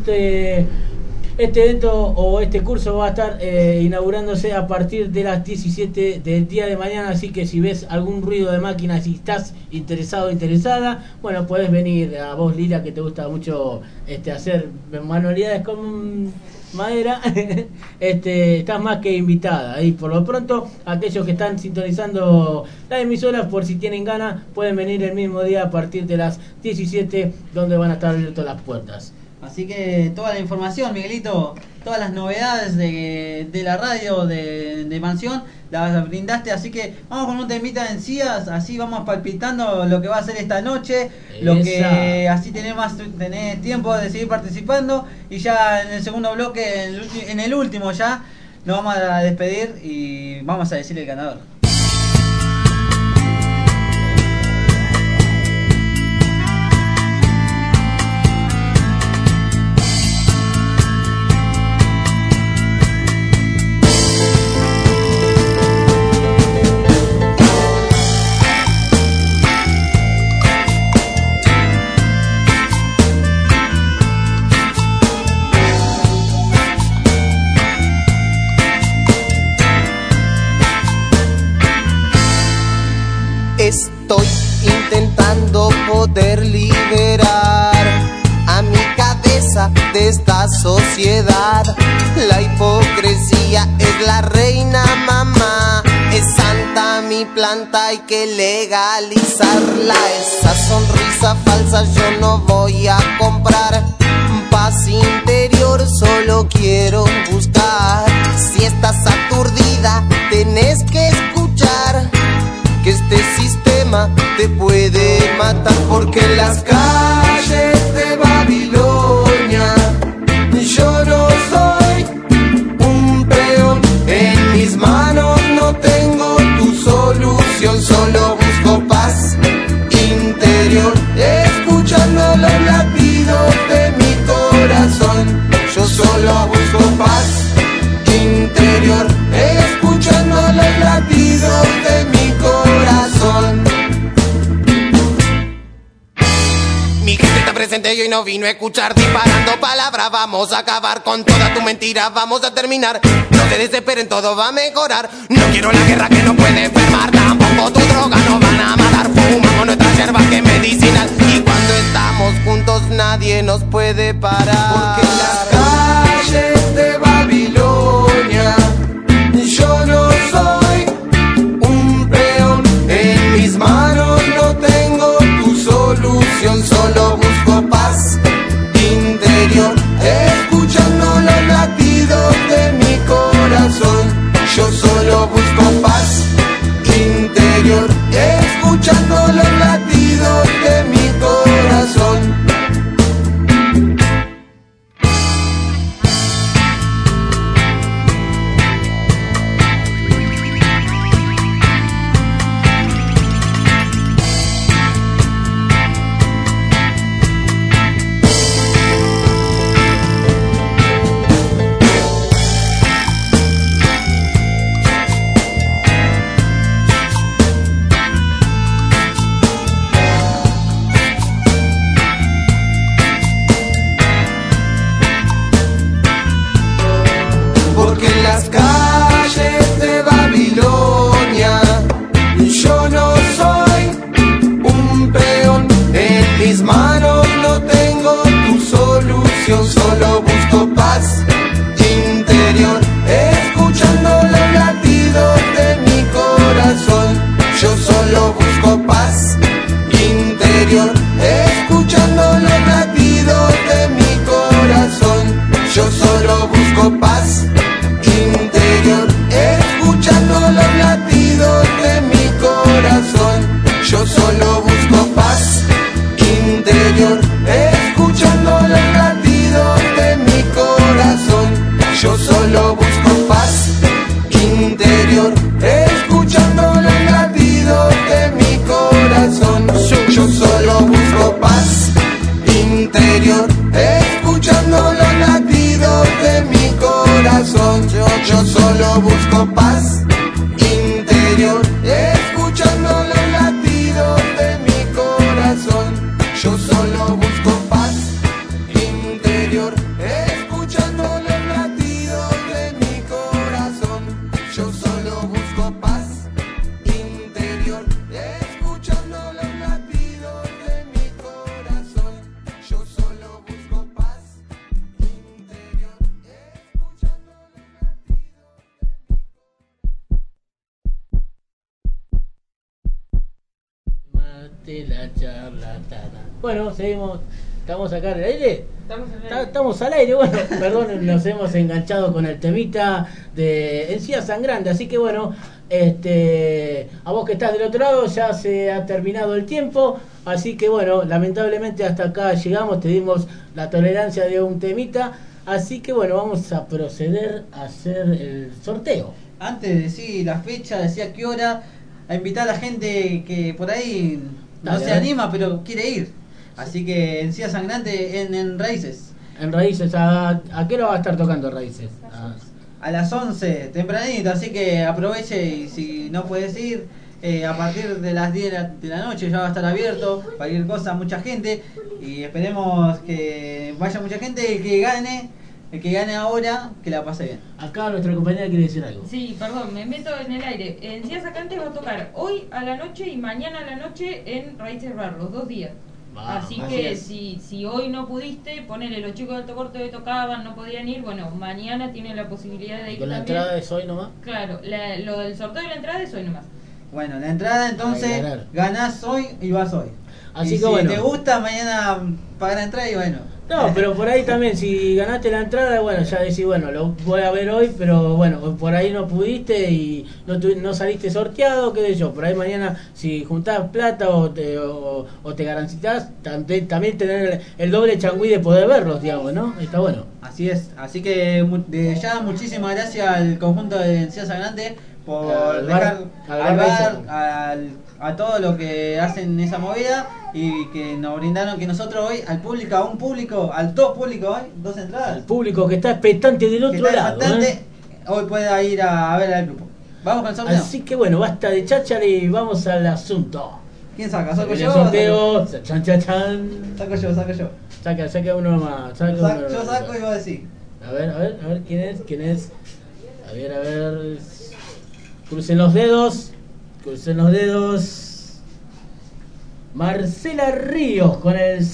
Este evento o este curso va a estar inaugurándose a partir de las 17 del día de mañana, así que si ves algún ruido de máquina, si estás interesado o interesada, bueno, puedes venir. A vos, Lila, que te gusta mucho hacer manualidades con madera, estás más que invitada. Y por lo pronto, aquellos que están sintonizando la emisora, por si tienen ganas, pueden venir el mismo día a partir de las 17, donde van a estar abiertas las puertas. Así que toda la información, Miguelito, todas las novedades de la radio de Mansión las brindaste, así que vamos con un temita en CIAS, así vamos palpitando lo que va a ser esta noche, lo que así tenés tiempo de seguir participando, y ya en el segundo bloque, en el último ya, nos vamos a despedir y vamos a decir el ganador. Estoy intentando poder liberar a mi cabeza de esta sociedad. La hipocresía es la reina mamá, es santa mi planta, hay que legalizarla. Esa sonrisa falsa yo no voy a comprar. Paz interior solo quiero buscar. Si estás aturdida, tenés que escuchar que este sistema te puede matar, porque en las calles de Babilonia yo no soy un peón. En mis manos no tengo tu solución, solo busco paz interior, escuchando los latidos de mi corazón. Yo solo busco paz interior, escuchando los latidos de mi corazón. Mi gente está presente y hoy no vino a escuchar disparando palabras. Vamos a acabar con toda tu mentira, vamos a terminar. No te desesperen, todo va a mejorar. No quiero la guerra que no puede enfermar, tampoco tu droga no van a matar. Fumamos nuestra hierba que es medicinal, y cuando estamos juntos nadie nos puede parar. Porque en las calles de Babilonia yo no soy un peón. En mis manos no tengo tu solución, solo busco paz interior, escuchando los latidos de mi corazón. Yo solo busco paz interior, escuchando los latidos de mi corazón. solo busco paz interior, escuchando los latidos de mi corazón. Yo solo busco paz interior, escuchando los latidos de mi corazón. Yo solo busco paz interior, escuchando los latidos de mi corazón. Yo solo busco paz interior, escuchando los latidos Mate la charlatana. Bueno, seguimos. ¿Estamos acá en el aire? Estamos en el aire. Estamos al aire, bueno, perdón, nos hemos enganchado con el temita de Encía Sangrante, así que bueno, a vos que estás del otro lado ya se ha terminado el tiempo, así que bueno, lamentablemente hasta acá llegamos, te dimos la tolerancia de un temita, así que bueno, vamos a proceder a hacer el sorteo. Antes de decir la fecha, decía qué hora, a invitar a la gente que por ahí no Dale, se dale. anima, pero quiere ir. Así que Encía Sangrante en Raíces. En Raíces, ¿a qué hora va a estar tocando Raíces? A las 11, tempranito, así que aproveche y si no puedes ir, a partir de las 10 de la noche ya va a estar abierto, cualquier cosa, mucha gente, y esperemos que vaya mucha gente, el que gane ahora, que la pase bien. Acá nuestra compañera quiere decir algo. Sí, perdón, me meto en el aire. Encía Sangrante va a tocar hoy a la noche y mañana a la noche en Raíces Bar, los 2 días. Vamos, Así así que es. si hoy no pudiste, ponele, los chicos de Alto Corte hoy tocaban, no podían ir, bueno, mañana tienen la posibilidad de ¿Y ir con la también. entrada es hoy nomás? Claro, lo del sorteo de la entrada es hoy nomás. Bueno, la entrada entonces, Hay que ganar. ganás hoy y vas hoy. Así y que si bueno. te gusta, mañana pagar la entrada y bueno. No, pero por ahí también, si ganaste la entrada, bueno, ya decís, bueno, lo voy a ver hoy, pero bueno, por ahí no pudiste y no saliste sorteado, qué sé yo, por ahí mañana, si juntás plata o te garantizás, también tener el doble changüí de poder verlos, digamos, ¿no? Está bueno. Así es, así que de ya muchísimas gracias al conjunto de Encía Sangrante por Al dejar bar, al bar, Raíces. a todo lo que hacen esa movida y que nos brindaron que nosotros hoy al público, al todo público hoy, 2 entradas. Al público que está expectante del que otro está lado, bastante, ¿eh? hoy pueda ir a ver al grupo. Vamos con el sorteo. Así que bueno, basta de cháchara y vamos al asunto. ¿Quién saca? ¿Saco El yo? sorteo, chan chan chan. Saco yo. Saca uno más. Yo saco y vos decís. A ver, ¿quién es? A ver. Crucen los dedos. Marcela Ríos con el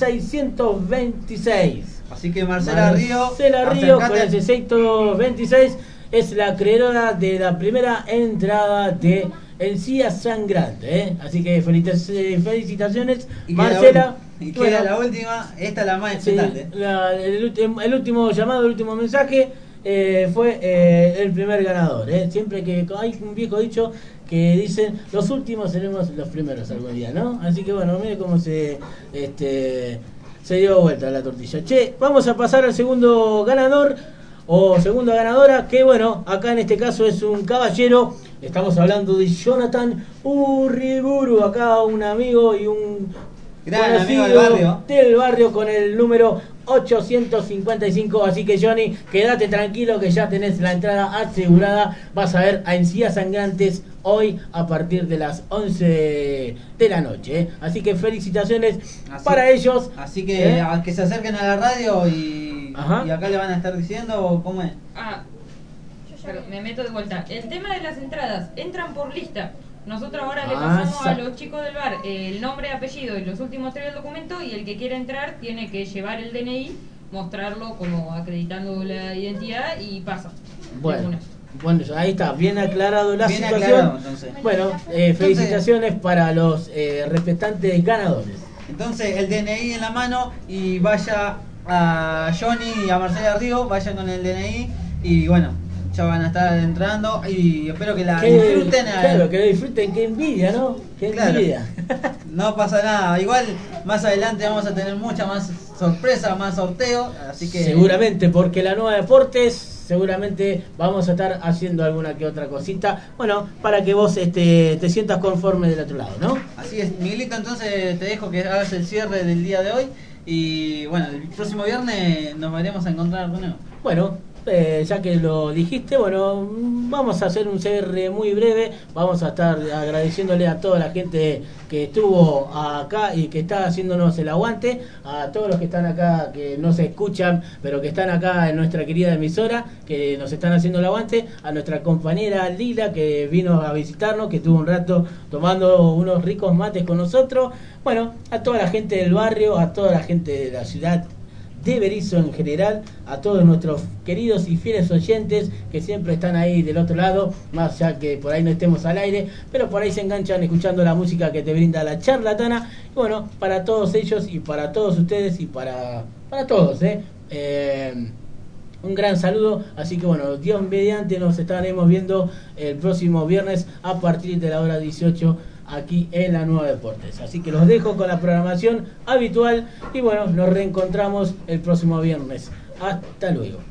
626. Así que Marcela Ríos con el 626 es la acreedora de la primera entrada de Encía Sangrante, ¿eh? Así que felicitaciones, y Marcela. Y Bueno, queda la última, esta es la más sí, importante. el último llamado, el último mensaje fue el primer ganador. Siempre que hay un viejo dicho que dicen los últimos seremos los primeros algún día, ¿no? Así que bueno, mire cómo se dio vuelta la tortilla. Che, vamos a pasar al segundo ganador o segunda ganadora, que bueno, acá en este caso es un caballero. Estamos hablando de Jonathan Urriburu, acá un amigo y un Gran conocido amigo del barrio con el número 855. Así que Johnny, quédate tranquilo que ya tenés la entrada asegurada. Vas a ver a Encías Sangrantes hoy a partir de las 11 de la noche, ¿eh? Así que felicitaciones para ellos. Así que a que se acerquen a la radio y Ajá. acá le van a estar diciendo cómo es. Pero me meto de vuelta. El tema de las entradas, entran por lista. Nosotros ahora le Ah, pasamos a los chicos del bar el nombre, apellido y los últimos 3 del documento, y el que quiera entrar tiene que llevar el DNI, mostrarlo como acreditando la identidad y pasa. Bueno, ahí está, bien aclarado la Bien situación. aclarado, entonces. Bueno, felicitaciones para los respetantes ganadores. Entonces el DNI en la mano y vaya a Johnny y a Marcela Río, vayan con el DNI y bueno, ya van a estar entrando y espero que la disfruten. Claro, que lo disfruten, qué envidia, ¿no? Qué Claro. envidia. No pasa nada, igual más adelante vamos a tener mucha más sorpresa, más sorteo, así que Seguramente, porque la nueva Deportes, seguramente vamos a estar haciendo alguna que otra cosita, bueno, para que vos te sientas conforme del otro lado, ¿no? así es. Miguelito, entonces te dejo que hagas el cierre del día de hoy y bueno, el próximo viernes nos veremos a encontrar de nuevo. Bueno, ya que lo dijiste, bueno, vamos a hacer un cierre muy breve. Vamos a estar agradeciéndole a toda la gente que estuvo acá y que está haciéndonos el aguante, a todos los que están acá, que no se escuchan, pero que están acá en nuestra querida emisora, que nos están haciendo el aguante, a nuestra compañera Lila, que vino a visitarnos, que estuvo un rato tomando unos ricos mates con nosotros. Bueno, a toda la gente del barrio, a toda la gente de la ciudad de Berisso en general, a todos nuestros queridos y fieles oyentes que siempre están ahí del otro lado, más ya que por ahí no estemos al aire, pero por ahí se enganchan escuchando la música que te brinda la charlatana. Y bueno, para todos ellos y para todos ustedes y para todos, un gran saludo. Así que bueno, Dios mediante, nos estaremos viendo el próximo viernes a partir de la hora 18 aquí en la Nueva Deportes. Así que los dejo con la programación habitual y bueno, nos reencontramos el próximo viernes. Hasta luego.